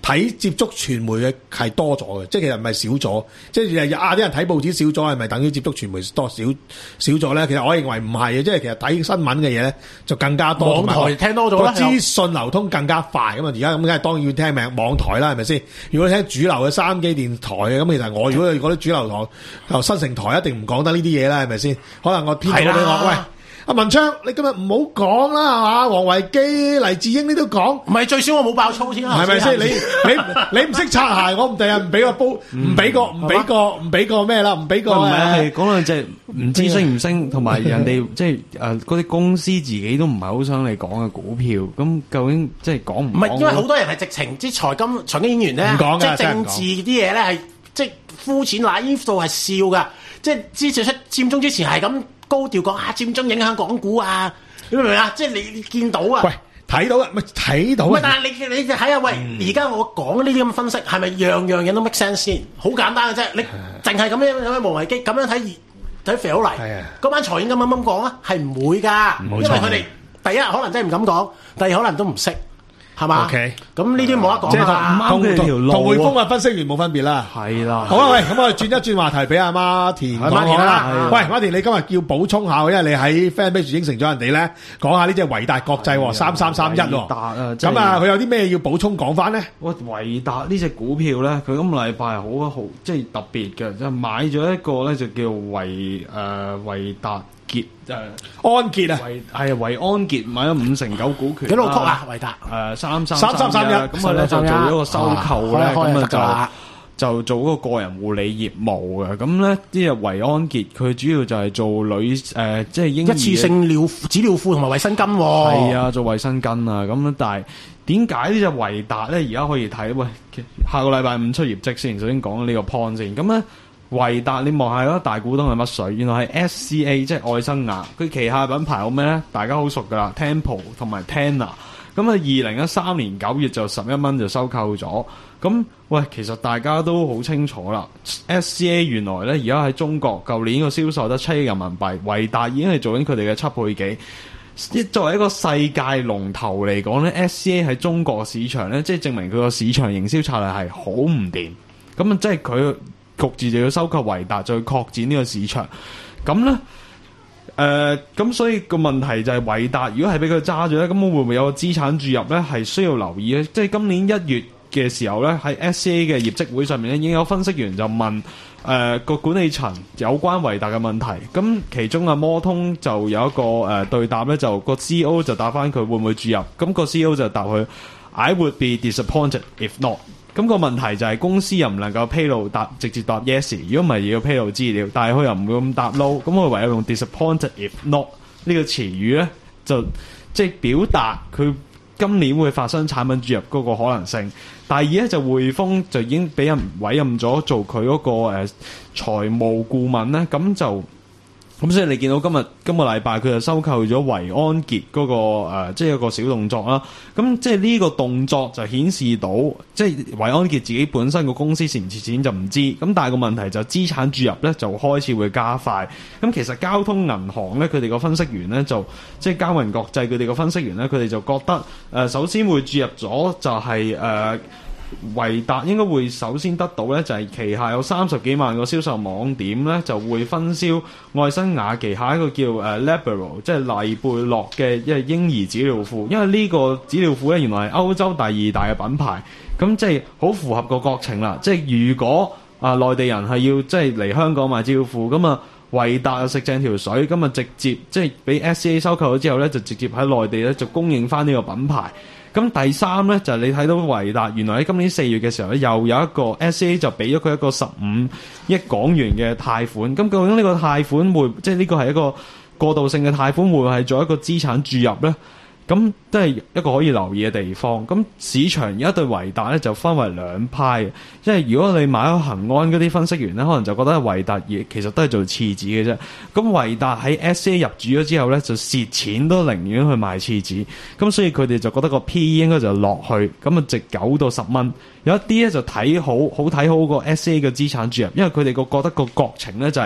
睇接觸傳媒嘅係多咗嘅，即係其實唔係少咗。即係啊啲人睇報紙少咗，係咪等於接觸傳媒多少少咗咧？其實我認為唔係嘅，即係其實睇新聞嘅嘢咧就更加多。 網台聽多咗啦， 資訊流通更加快咁啊！而家咁梗係當然要聽名網台啦，係咪先？如果你聽主流嘅三機電台嘅，咁其實我如果嗰啲主流台由新城台一定唔講得呢啲嘢啦，係咪先？可能我編咗俾我，喂。阿文昌，你今日唔好講啦，係嘛？黃維基、黎智英你都講， 唔係最少我冇爆粗先啦， 係咪先？你你你唔識擦鞋，我唔第日唔俾個煲，唔俾個唔俾個唔俾個咩啦，唔俾個誒。 唔係講兩隻唔知升唔升，同埋人哋即係誒嗰啲公司自己都唔係好想你講嘅股票，咁究竟即係講唔？ 唔係，因為好多人係直情啲財金財經演員咧，即係政治啲嘢咧係即係膚淺，naive到係笑噶，即係之前出佔中之前係咁。高調講啊，佔中影響港股啊，你明唔明啊？即係你你見到啊， 喂，睇到啊，咪睇到啊。 喂，但係你你睇下，喂，而家、嗯、我講呢啲咁嘅分析，係咪樣樣嘢都 make sense 先？好簡單嘅啫，你淨係咁樣咁樣無危機，咁樣睇睇肥佬黎，嗰班財演咁樣咁講啊，係唔會㗎，因為佢哋第一可能真係唔敢講，第二可能都唔識。係嘛？ OK，咁呢啲冇得講，即係同同同匯豐嘅分析員冇分別啦。 係啦。 好啊，喂，咁我哋轉一轉話題俾阿媽田講講啦。喂，媽田，你今日要補充下，因為你喺 FanPage 應承咗人哋咧，講下呢隻維達國際三三三一。維達啊，咁啊，佢有啲咩要補充講翻咧？ 喂，維達呢隻股票咧，佢今個禮拜好好即係特別嘅，就買咗一個咧，就叫維誒維達。傑誒安傑啊， 維係維安傑買咗五成九股權， 幾多曲啊？維達誒三三三三三一， 咁佢咧就做咗個收購咧，咁啊就就做嗰個個人護理業務嘅。咁咧呢隻維安傑佢主要就係做女誒，即係嬰兒一次性尿紙尿褲同埋衛生巾。 係啊，做衛生巾啊。咁但係點解呢隻維達咧而家可以睇？喂，下個禮拜五出業績先，首先講呢個 point 先。咁咧。維達，你望下嗰大股東係乜水？原來係 S C A， 即係愛生雅。佢旗下品牌有咩咧？大家好熟噶啦 ，Temple 同埋 Tanner。咁啊，二零一三年九月就十一蚊就收購咗。咁喂，其實大家都好清楚啦。S C A 原來咧而家喺中國，舊年個銷售得七億人民幣，維達已經係做緊佢哋嘅七倍幾。作為一個世界龍頭嚟講咧 ，S C A 喺中國市場咧，即係證明佢個市場營銷策略係好唔掂。咁啊，即係佢。焗住就要收購維達，再擴展呢個市場。咁咧，誒、呃，咁所以個問題就係維達，如果係俾佢揸住咧，咁會唔會有個資產注入咧？係需要留意咧。即係今年一月嘅時候咧，喺 S C A 嘅業績會上面咧，已經有分析員就問誒個、呃、管理層有關維達嘅問題。咁其中阿摩通就有一個誒、呃、對答咧，就個 C E O 就答翻佢會唔會注入。咁、個 C E O 就答佢 I would be disappointed if not。咁個問題就係公司又唔能夠披露答直接答 yes， 如果唔係要披露資料，但係佢又唔會咁答 no， 咁佢唯有用 disappointed if not 呢個詞語咧，就即係表達佢今年會發生產品注入嗰個可能性。第二咧就匯豐就已經俾人委任咗做佢嗰個誒財務顧問咧，咁就。咁所以你見到今日今個禮拜佢就收購咗維安傑嗰、那個誒、呃，即係一個小動作啦。咁即係呢個動作就顯示到，即係維安傑自己本身個公司蝕唔蝕錢就唔知。咁但係個問題就資產注入咧就開始會加快。咁其實交通銀行咧，佢哋個分析員咧就即係交銀國際佢哋個分析員咧，佢哋就覺得誒、呃，首先會注入咗就係、是、誒。呃維達應該會首先得到咧，就係旗下有三十幾萬個銷售網點咧，就會分銷愛生雅旗下一個叫誒 Liberal， 即係麗貝樂嘅一個嬰兒紙尿褲。因為呢個紙尿褲咧，原來係歐洲第二大嘅品牌，咁即係好符合個國情啦。即係如果啊內地人係要即係嚟香港買紙尿褲，咁啊維達就食正條水，咁啊直接即係俾 S C A 收購咗之後咧，就直接喺內地咧就供應翻呢個品牌。咁第三咧就係、是、你睇到維達原來喺今年四月嘅時候咧，又有一個 S A 就俾咗佢一個十五億港元嘅貸款。咁究竟呢個貸款會即係呢個係一個過渡性嘅貸款，會係做一個資產注入咧？咁都係一個可以留意嘅地方。咁市場而家對維達咧就分為兩派，因為如果你買咗恒安嗰啲分析員咧，可能就覺得維達嘢其實都係做廁紙嘅啫。咁維達喺 S A 入主咗之後咧，就蝕錢都寧願去賣廁紙。咁所以佢哋就覺得個 P E 應該就落去，咁啊值九到十蚊。有一啲咧就睇好，好睇好個 S A 嘅資產注入，因為佢哋個覺得個國情咧就係、是。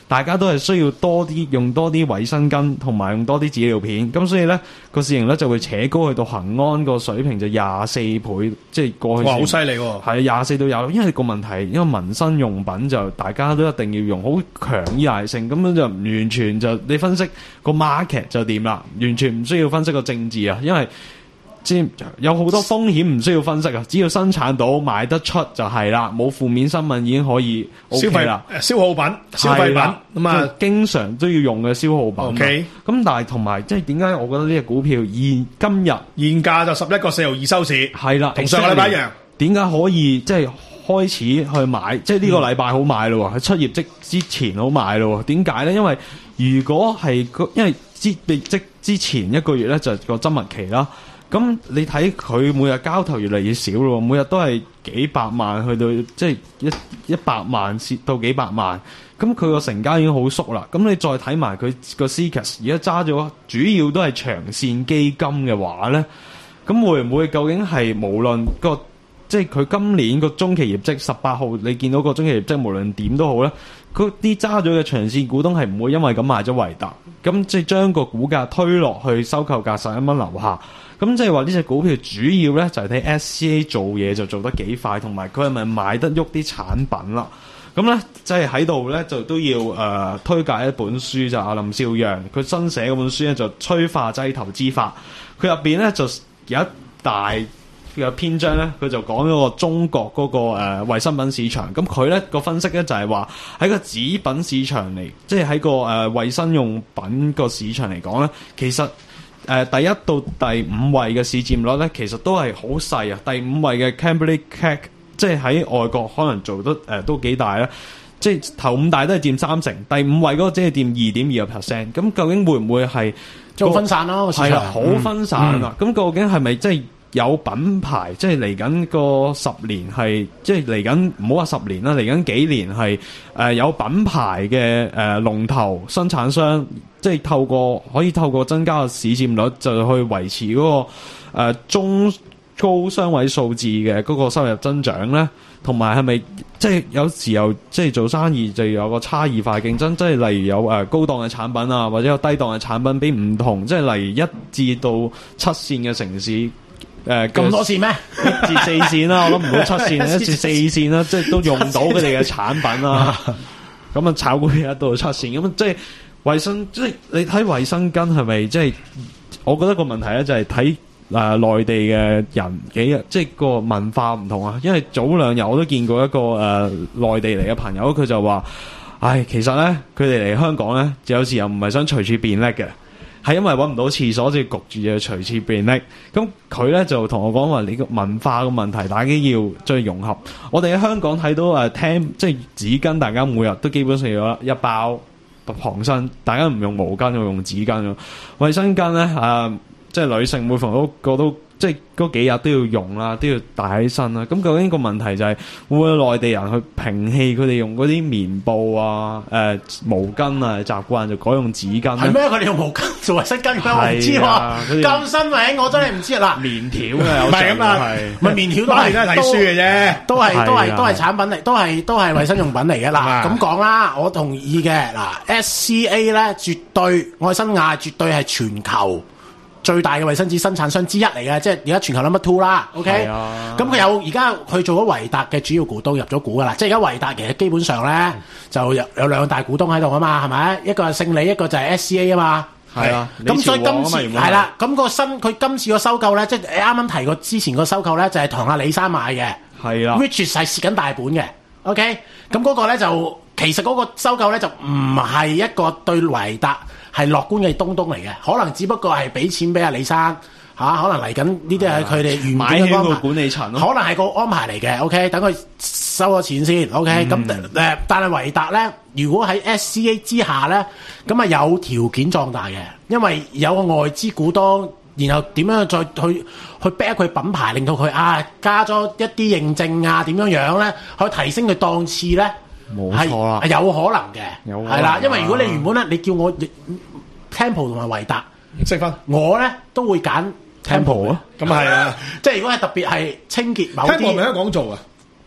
大家都係需要多啲用多啲衛生巾同埋用多啲紙尿片，咁所以咧個市盈率就會扯高去到恒安個水平就廿四倍，即係過去。 哇，好犀利喎！ 係廿四到廿，因為個問題，因為民生用品就大家都一定要用，好強依賴性，咁樣就完全就你分析個 market 就掂啦，完全唔需要分析個政治啊，因為即有好多風險唔需要分析啊，只要生產到賣得出就係啦，冇負面新聞已經可以 OK 消費啦， 消耗品、消費品咁啊， 經常都要用嘅消耗品。 OK， 咁但係同埋即係點解我覺得呢隻股票現今日現價就十一個四毫二收市， 係啦， 同上個禮拜一樣。 點解可以即係開始去買？即係呢個禮拜好買咯，喺出業績之前好買咯。點解咧？因為如果係個因為之業績之前一個月咧就係個增密期啦。咁你睇佢每日交投越嚟越少咯，每日都係幾百萬去到即係一一百萬到幾百萬，咁佢個成交已經好縮啦。咁你再睇埋佢個 C C A S 而家揸咗，主要都係長線基金嘅話咧，咁會唔會究竟係無論個即係佢今年個中期業績十八號，你見到個中期業績無論點都好咧，佢啲揸咗嘅長線股東係唔會因為咁賣咗維達，咁即係將個股價推落去收購價十一蚊樓下。咁即係話呢隻股票主要咧就係睇 S C A 做嘢就做得幾快，同埋佢係咪買得喐啲產品啦？咁咧即係喺度咧就都要誒、呃、推介一本書，就阿林少陽佢新寫嗰本書咧就催化劑投資法，佢入邊咧就有一大嘅篇章咧，佢就講咗個中國嗰、那個誒、呃、衛生品市場。咁佢咧個分析咧就係話喺個紙品市場嚟，即係喺個誒、呃、衛生用品個市場嚟講咧，其實。誒、呃、第一到第五位嘅市佔率咧，其實都係好細啊！第五位嘅 Kimberly Clark， 即係喺外國可能做得誒、呃、都幾大啦。即係頭五大都係佔三成，第五位嗰個只係佔二點二個 percent。咁究竟會唔會係做分散咯？ 係啦，好分散啊！咁、嗯嗯、究竟係咪即係有品牌？即係嚟緊個十年係，即係嚟緊唔好話十年啦，嚟緊幾年係誒、呃、有品牌嘅誒、呃、龍頭生產商。即係透過可以透過增加個市佔率，就去維持嗰、那個誒、呃、中高雙位數字嘅嗰個收入增長咧，同埋係咪即係有時候即係做生意就有個差異化競爭，即係例如有誒、呃、高檔嘅產品啊，或者有低檔嘅產品，比唔同，即係例如一至到七線嘅城市誒咁、呃、 多線咩？ 一至四線啦，我諗唔到七線，一至四線啦，即係都用到佢哋嘅產品啦。咁啊，炒股票一到七線咁即係。衛生即係你睇衛生巾係咪即係？我覺得個問題咧就係睇誒內地嘅人幾即係個文化唔同啊。因為早兩日我都見過一個誒、呃、內地嚟嘅朋友，佢就話：唉，其實咧佢哋嚟香港咧，就有時又唔係想隨處便溺嘅，係因為揾唔到廁所，就焗住要隨處便溺。咁佢咧就同我講話：你個文化嘅問題，大家要再融合。我哋喺香港睇到誒聽即係紙巾，大家每日都基本上有一包。旁身，大家唔用毛巾，要用紙巾咯。衛生巾咧，誒、呃，即係女性每逢都個都，即係嗰幾日都要用啦，都要帶喺身啦。咁究竟個問題就係、是、會唔會內地人去摒棄佢哋用嗰啲棉布啊、誒、呃、毛巾啊習慣，就改用紙巾咧？係咩？佢哋用毛巾做衛生巾，我唔知喎。咁新穎，我真係唔知啦。棉條嘅有唔係咁啊？唔係棉條都係都係睇書嘅啫，都係都係都係產品嚟，都係都係衛生用品嚟嘅。嗱咁講啦，我同意嘅。嗱 S C A 咧，絕對愛新亞絕對係全球最大嘅衛生紙生產商之一嚟嘅，即係而家全球 number two 啦。OK，咁佢有而家佢做咗維達嘅主要股東入咗股噶啦，即係而家維達其實基本上咧就有有兩大股東喺度啊嘛，係咪？一個係勝利，一個就係 S C A 啊嘛。係啊，咁所以今次係啦，咁個新佢今次個收購咧，即係啱啱提過之前個收購咧，就係同阿李生買嘅，係啦 ，which 係蝕緊大本嘅。OK，咁嗰個咧就其實嗰個收購咧就唔係一個對維達係樂觀嘅東東嚟嘅，可能只不過係俾錢俾阿李生嚇、啊，可能嚟緊呢啲係佢哋原本嘅安排，管理層可能係個安排嚟嘅。OK，等佢收咗錢先。OK，咁誒、嗯，但係維達咧，如果喺 S C A 之下咧，咁啊有條件壯大嘅，因為有個外資股東，然後點樣再去去 back 佢品牌，令到佢啊加咗一啲認證啊，點樣樣咧，去提升佢檔次咧。冇錯啦，係有可能嘅，係啦，因為如果你原本咧，你叫我 Temple 同埋維達識分，我咧都會揀 Temple 咯，咁係啊，即係如果係特別係清潔某啲，Temple 咪喺香港做啊？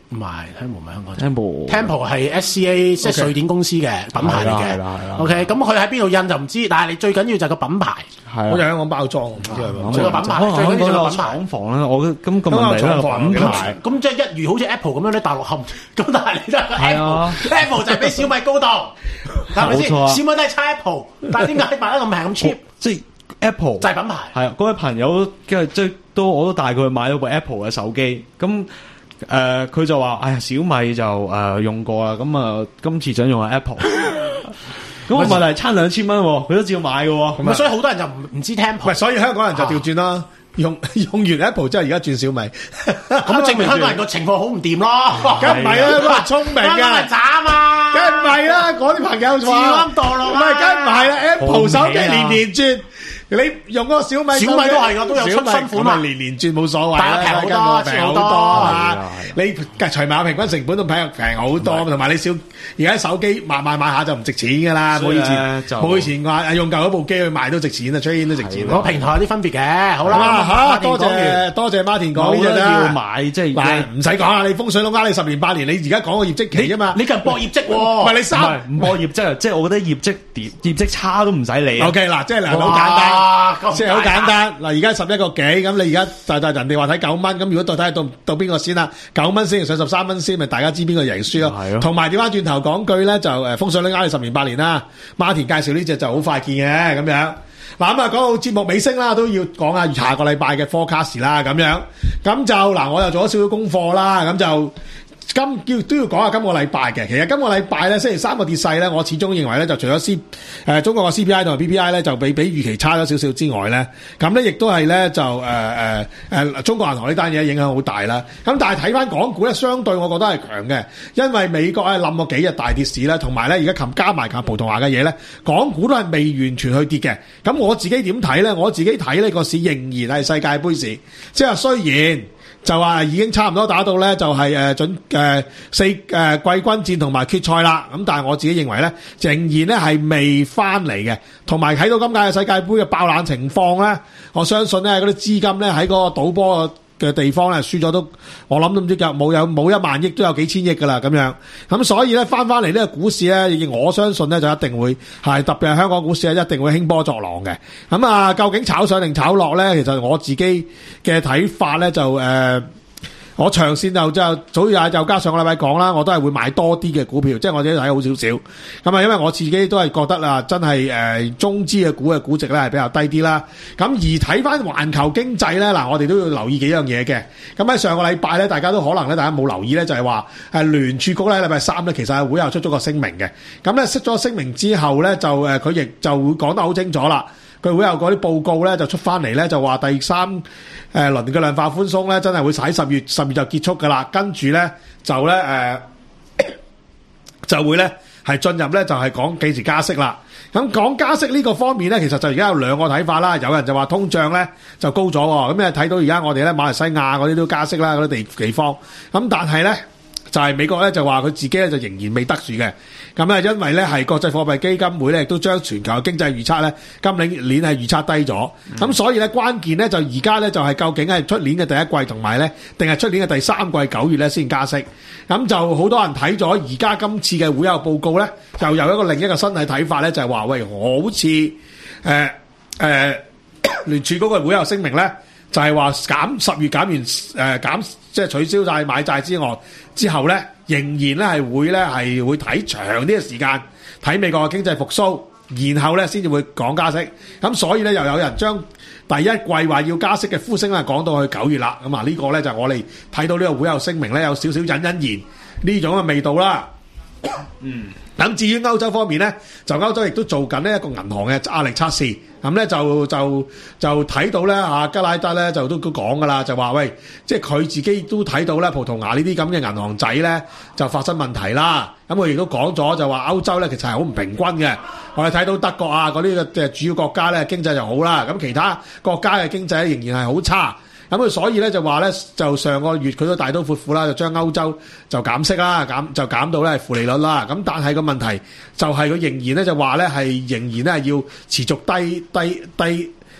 唔係 Temple 唔係香港 Temple，Temple 係 S C A 即係瑞典公司嘅品牌嚟嘅。 係啦係啦 OK， 咁佢喺邊度印就唔知，但係你最緊要就係個品牌。 係，好似香港包裝，唔知係咪？ 最個品牌，最緊要就個廠房咧。我咁個問題咧，品牌咁即係一如好似 Apple 咁樣咧，大陸冚咁，但係你真係 Apple，Apple 就係比小米高檔，係咪先？小米都係差 Apple，但係點解賣得咁平咁 cheap？ 即係 Apple 就係品牌。 係啊，嗰位朋友嘅即係都我都帶佢去買咗部 Apple 嘅手機咁。誒佢、呃、就話：哎呀，小米就誒、呃、用過啦，咁啊今次想用下 Apple。咁個問題差兩千蚊，佢都照買嘅喎。 咁所以好多人就唔唔知 Temple。 所以香港人就調轉啦，啊、用用完 Apple 之後，而家轉小米。 咁證明香港人個情況好唔掂咯。 梗唔係啦，嗰係聰明嘅。 啱啱係渣啊嘛。梗唔係啦，嗰啲朋友話。自啱墮落。 唔係，梗唔係啦 ，Apple 手機年年轉。你用嗰個小米， 小米都係噶，都有出新款嘛。 年年轉冇所謂啦，平好多， 平好多啊！你除埋平均成本都平平好多，同埋你小而家手機賣賣賣下就唔值錢噶啦，冇以前冇以前話用舊嗰部機去賣都值錢啊，出現都值錢。 個平台有啲分別嘅，好啦嚇，多謝多謝 Martin 講呢隻要買即係唔使講啦，你風水佬呃你十年八年，你而家講個業績期啊嘛， 你近博業績喎， 唔係你三唔博業績啊，即係我覺得業績跌業績差都唔使理。 O K 嗱，即係嗱好簡單，即係好簡單嗱，而家十一個幾咁，你而家就就人哋話睇九蚊，咁如果到睇到到邊個先啦？九蚊先上十三蚊先，咪大家知邊個贏輸咯。係咯。同埋調翻轉頭講句咧，就誒風水佬呃你十年八年啦。Martin介紹呢隻就好快見嘅咁樣。嗱咁啊，講到節目尾聲啦，都要講下下個禮拜嘅 forecast 啦，咁樣。咁就嗱，我又做咗少少功課啦，咁就。今要都要講下今個禮拜嘅，其實今個禮拜咧星期三個跌勢咧，我始終認為咧就除咗 C 誒、呃、中國嘅 C P I 同埋 P P I 咧就比比預期差咗少少之外咧，咁咧亦都係咧就誒誒誒中國銀行呢單嘢影響好大啦。咁但係睇翻港股咧，相對我覺得係強嘅，因為美國係冧過幾日大跌市啦，同埋咧而家琴加埋琴葡萄牙嘅嘢咧，港股都係未完全去跌嘅。咁我自己點睇咧？我自己睇呢個市仍然係世界盃市，即係雖然。就話已經差唔多打到咧，就係誒準誒四誒季軍戰同埋決賽啦。咁但係我自己認為咧，仍然咧係未翻嚟嘅。同埋睇到今屆嘅世界盃嘅爆冷情況咧，我相信咧嗰啲資金咧喺嗰個賭波嘅地方咧輸咗都，我諗都唔知夠冇有冇一萬億都有幾千億噶啦咁樣。咁所以咧翻翻嚟呢個股市咧，我相信咧就一定會係特別係香港股市咧一定會興波作浪嘅。咁啊，究竟炒上定炒落咧？其實我自己嘅睇法咧就誒。呃我長線就就早日就加上個禮拜講啦，我都係會買多啲嘅股票，即係我自己睇好少少。咁啊，因為我自己都係覺得啦，真係誒、呃、中資嘅股嘅估值咧係比較低啲啦。咁而睇翻環球經濟咧，嗱我哋都要留意幾樣嘢嘅。咁喺上個禮拜咧，大家都可能咧，大家冇留意咧，就係話係聯儲局咧禮拜三咧，其實係會有出咗個聲明嘅。咁咧出咗聲明之後咧，就誒佢亦就會講得好清楚啦。佢會有嗰啲報告咧，就出翻嚟咧，就話第三誒、呃、輪嘅量化寬鬆咧，真係會喺十月十月就結束噶啦。跟住咧就咧誒、呃、就會咧係進入咧就係講幾時加息啦。咁講加息呢個方面咧，其實就而家有兩個睇法啦。有人就話通脹咧就高咗喎，咁你睇到而家我哋咧馬來西亞嗰啲都加息啦，嗰啲地地方。咁但係咧就係、是、美國咧就話佢自己咧就仍然未得住嘅。咁咧，因為咧係國際貨幣基金會咧，亦都將全球嘅經濟預測咧，今年年係預測低咗。咁、嗯、所以咧，關鍵咧就而家咧就係究竟係出年嘅第一季同埋咧，定係出年嘅第三季九月咧先加息。咁就好多人睇咗而家今次嘅會後報告咧，就有一個另一個新嘅睇法咧，就係、是、話喂，好似誒誒聯儲局嘅會後聲明咧，就係話減十月減完誒、呃、減即係取消晒買債之外之後咧。仍然咧係會咧係會睇長啲嘅時間，睇美國嘅經濟復甦，然後咧先至會講加息。咁所以咧又有人將第一季話要加息嘅呼聲咧講到去九月啦。咁啊呢個咧就我哋睇到呢個會後聲明咧有少少隱隱然呢種嘅味道啦。嗯。咁至於歐洲方面咧，就歐洲亦都做緊呢一個銀行嘅壓力測試。咁咧就就就睇到咧啊，吉拉德咧就都都講噶啦，就話喂，即係佢自己都睇到咧，葡萄牙呢啲咁嘅銀行仔咧就發生問題啦。咁佢亦都講咗，就話歐洲咧其實係好唔平均嘅。我哋睇到德國啊嗰啲嘅主要國家咧經濟就好啦，咁其他國家嘅經濟仍然係好差。咁佢所以咧就話咧，就上個月佢都大刀闊斧啦，就將歐洲就減息啦，減就減到咧係負利率啦。咁但係個問題就係佢仍然咧就話咧係仍然咧係要持續低低低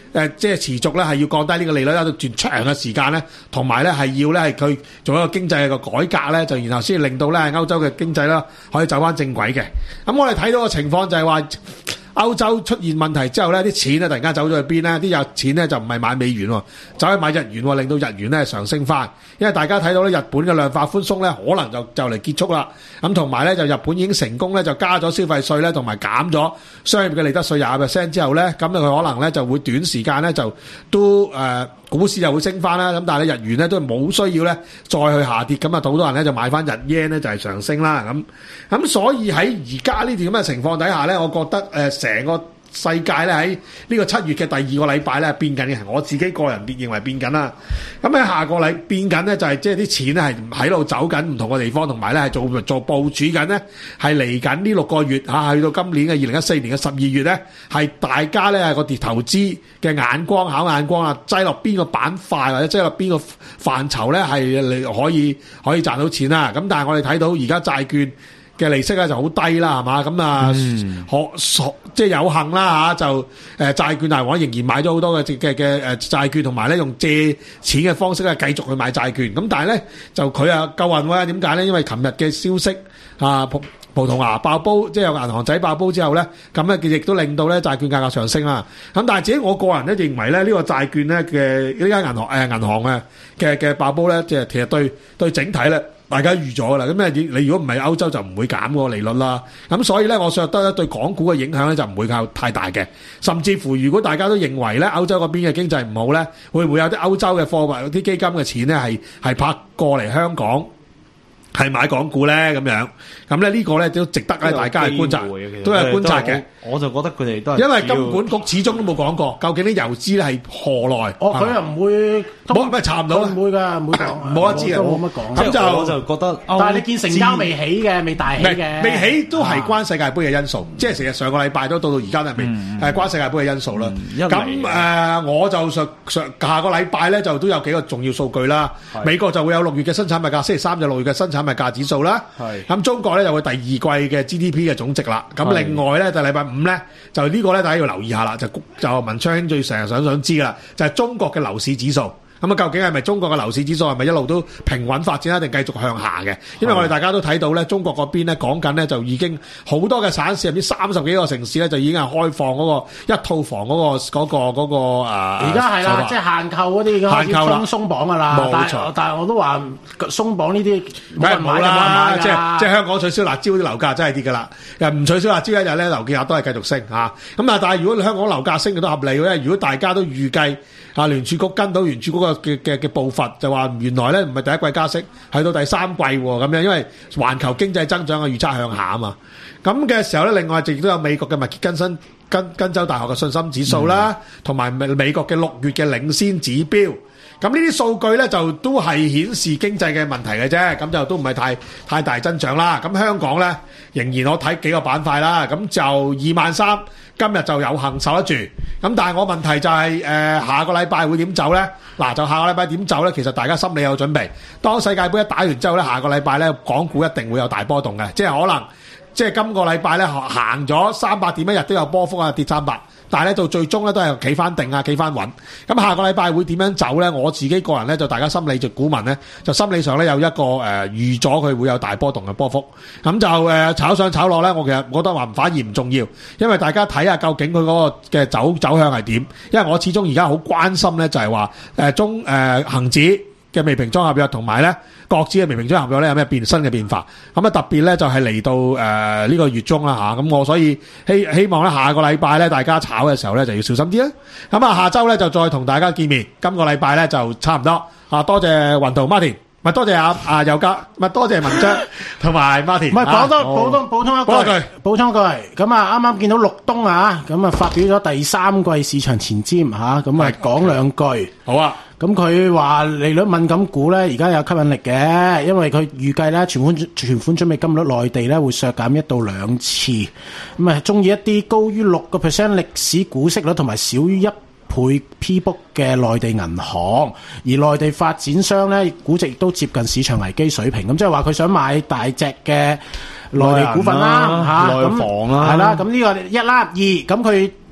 誒即係持續咧係要降低呢個利率一段長嘅時間咧，同埋咧係要咧係佢做一個經濟嘅改革咧，就然後先令到咧歐洲嘅經濟啦可以走翻正軌嘅。咁我哋睇到嘅情況就係話，歐洲出現問題之後咧，啲錢咧突然間走咗去邊咧？啲有錢咧就唔係買美元喎，走去買日元喎，令到日元咧上升翻。因為大家睇到咧，日本嘅量化寬鬆咧，可能就就嚟結束啦。咁同埋咧，就日本已經成功咧，就加咗消費稅咧，同埋減咗商業嘅利得稅廿 percent 之後咧，咁佢可能咧就會短時間咧就都誒、呃、股市就會升翻啦。咁但係咧日元咧都冇需要咧再去下跌，咁啊好多人咧就買翻日 yen 咧就係上升啦。咁咁所以喺而家呢段咁嘅情況底下咧，我覺得誒成、呃、個世界咧喺呢個七月嘅第二個禮拜咧變緊嘅，我自己個人認為變緊啦。咁喺下個禮變緊咧就係即係啲錢咧係喺度走緊唔同嘅地方，同埋咧係做做部署緊咧係嚟緊呢六個月嚇、啊，去到今年嘅二零一四年嘅十二月咧係大家咧個投資嘅眼光考眼光啦，擠落邊個板塊或者擠落邊個範疇咧係你可以可以賺到錢啦。咁但係我哋睇到而家債券嘅利息咧就好低啦，係嘛？咁啊，可即係有幸啦嚇，就誒債券大王仍然買咗好多嘅嘅嘅誒債券，同埋咧用借錢嘅方式咧繼續去買債券。咁但係咧就佢啊夠運喎，點解咧？因為琴日嘅消息啊，葡葡萄牙爆煲，即係有銀行仔爆煲之後咧，咁咧佢亦都令到咧債券價格上升啦。咁但係自己我個人咧認為咧，呢個債券咧嘅呢間銀行誒銀行嘅嘅嘅爆煲咧，即係其實對對整體咧。大家預咗㗎啦，咁咧你如果唔係歐洲就唔會減個利率啦，咁所以咧我覺得咧對港股嘅影響咧就唔會靠太大嘅，甚至乎如果大家都認為咧歐洲嗰邊嘅經濟唔好咧，會唔會有啲歐洲嘅貨物、啲基金嘅錢咧係係拍過嚟香港？係買港股咧咁樣，咁咧呢個咧都值得咧大家去觀察，都係觀察嘅。 我就覺得佢哋都係因為金管局始終都冇講過，究竟啲遊資咧係何來？ 哦，佢又唔會， 冇咩查唔到， 唔會㗎，唔會講， 冇得知啊， 冇乜講。 咁就我就覺得， 但係你見成交未起嘅，未大起嘅， 未起都係關世界盃嘅因素，即係成日上個禮拜都到到而家都係未係關世界盃嘅因素啦。咁誒，我就上上下個禮拜咧就都有幾個重要數據啦。美國就會有六月嘅生產物價，星期三就六月嘅生產物價指數啦。係咁，中國咧就會第二季嘅 G D P 嘅總值啦。咁另外咧就禮拜五咧就呢個咧大家要留意下啦。就就文昌兄最成日想想知噶啦，就係中國嘅樓市指數。咁啊，究竟係咪中國嘅樓市指數係咪一路都平穩發展，一定繼續向下嘅？因為我哋大家都睇到咧，中國嗰邊咧講緊咧就已經好多嘅省市入邊三十幾個城市咧就已經係開放嗰個一套房嗰個嗰個嗰個誒。而家係啦，即係限購嗰啲已經開始鬆鬆綁噶啦。冇錯，但係我都話鬆綁呢啲冇人買啦，即係即係香港取消辣椒啲樓價真係跌噶啦。又唔取消辣椒一日咧，樓價都係繼續升嚇。咁啊，但係如果你香港樓價升嘅都合理嘅，因為如果大家都預計啊聯儲局跟到聯儲局嘅嘅嘅嘅步伐，就話原來咧唔係第一季加息，係到第三季喎咁樣，因為環球經濟增長嘅預測向下啊嘛。咁嘅時候咧，另外亦都有美國嘅密歇根新根根州大學嘅信心指數啦，同埋美美國嘅六月嘅領先指標。咁呢啲數據咧就都係顯示經濟嘅問題嘅啫，咁就都唔係太太大增長啦。咁香港咧仍然我睇幾個板塊啦，咁就二萬三，今日就有幸受得住。咁但係我問題就係、是、誒、呃、下個禮拜會點走咧？嗱，就下個禮拜點走咧？其實大家心理有準備。當世界盃一打完之後咧，下個禮拜咧港股一定會有大波動嘅，即係可能即係今個禮拜咧行咗三百點一日都有波幅啊，跌三百。但係咧到最終咧都係企翻定啊，企翻穩。咁下個禮拜會點樣走咧？我自己個人咧就大家心理就股民咧就心理上咧有一個誒、呃、預咗佢會有大波動嘅波幅。咁就誒、呃、炒上炒落咧，我其實覺得話反而唔重要，因為大家睇下究竟佢嗰個嘅走走向係點。因為我始終而家好關心咧就係話誒中誒恆指嘅未平倉合約同埋咧國指嘅未平倉合約咧有咩變新嘅變化？咁啊特別咧就係嚟到誒呢、呃這個月中啦嚇，咁、啊、我所以希希望咧下個禮拜咧大家炒嘅時候咧就要小心啲啦。咁啊下週咧就再同大家見面，今個禮拜咧就差唔多啊，多謝雲圖 Martin。咪多謝阿阿尤家，咪多謝文章同埋 Martin。唔係講多補充補充一句，補充一句。咁啊，啱啱見到陸東啊，咁啊發表咗第三季市場前瞻嚇，咁啊講兩句。好啊。咁佢話利率敏感股咧，而家有吸引力嘅，因為佢預計咧存款存款準備金率內地咧會削減一到兩次。咁啊，中意一啲高於六個 percent 歷史股息率同埋少於一倍 P book 嘅內地銀行，而內地發展商咧估值亦都接近市場危機水平，咁即係話佢想買大隻嘅內地股份啦，嚇，內房啦，係啦，咁呢個一啦，二咁佢。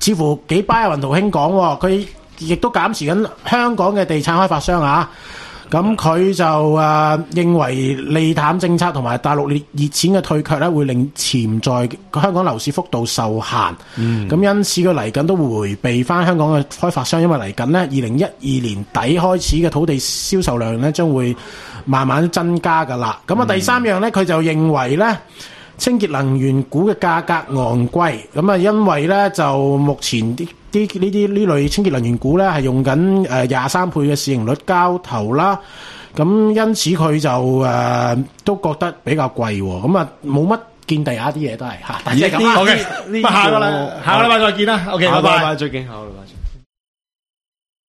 似乎幾巴阿雲圖兄講，佢亦都減持緊香港嘅地產開發商啊。咁佢就誒、呃、認為利淡政策同埋大陸熱熱錢嘅退卻咧，會令潛在香港樓市幅度受限。咁、嗯、因此佢嚟緊都會迴避翻香港嘅開發商，因為嚟緊呢，二零一二年底開始嘅土地銷售量咧，將會慢慢增加噶啦。咁啊、嗯，第三樣咧，佢就認為咧，清潔能源股嘅價格昂貴。咁啊，因為咧就目前啲啲呢啲呢類清潔能源股咧係用緊誒廿三倍嘅市盈率交投啦，咁因此佢就誒、呃、都覺得比較貴喎，咁啊冇乜見地下啲嘢都係嚇，但係咁啦，OK，下個禮下個禮拜再見啦，OK，拜拜， 再見，下個禮拜。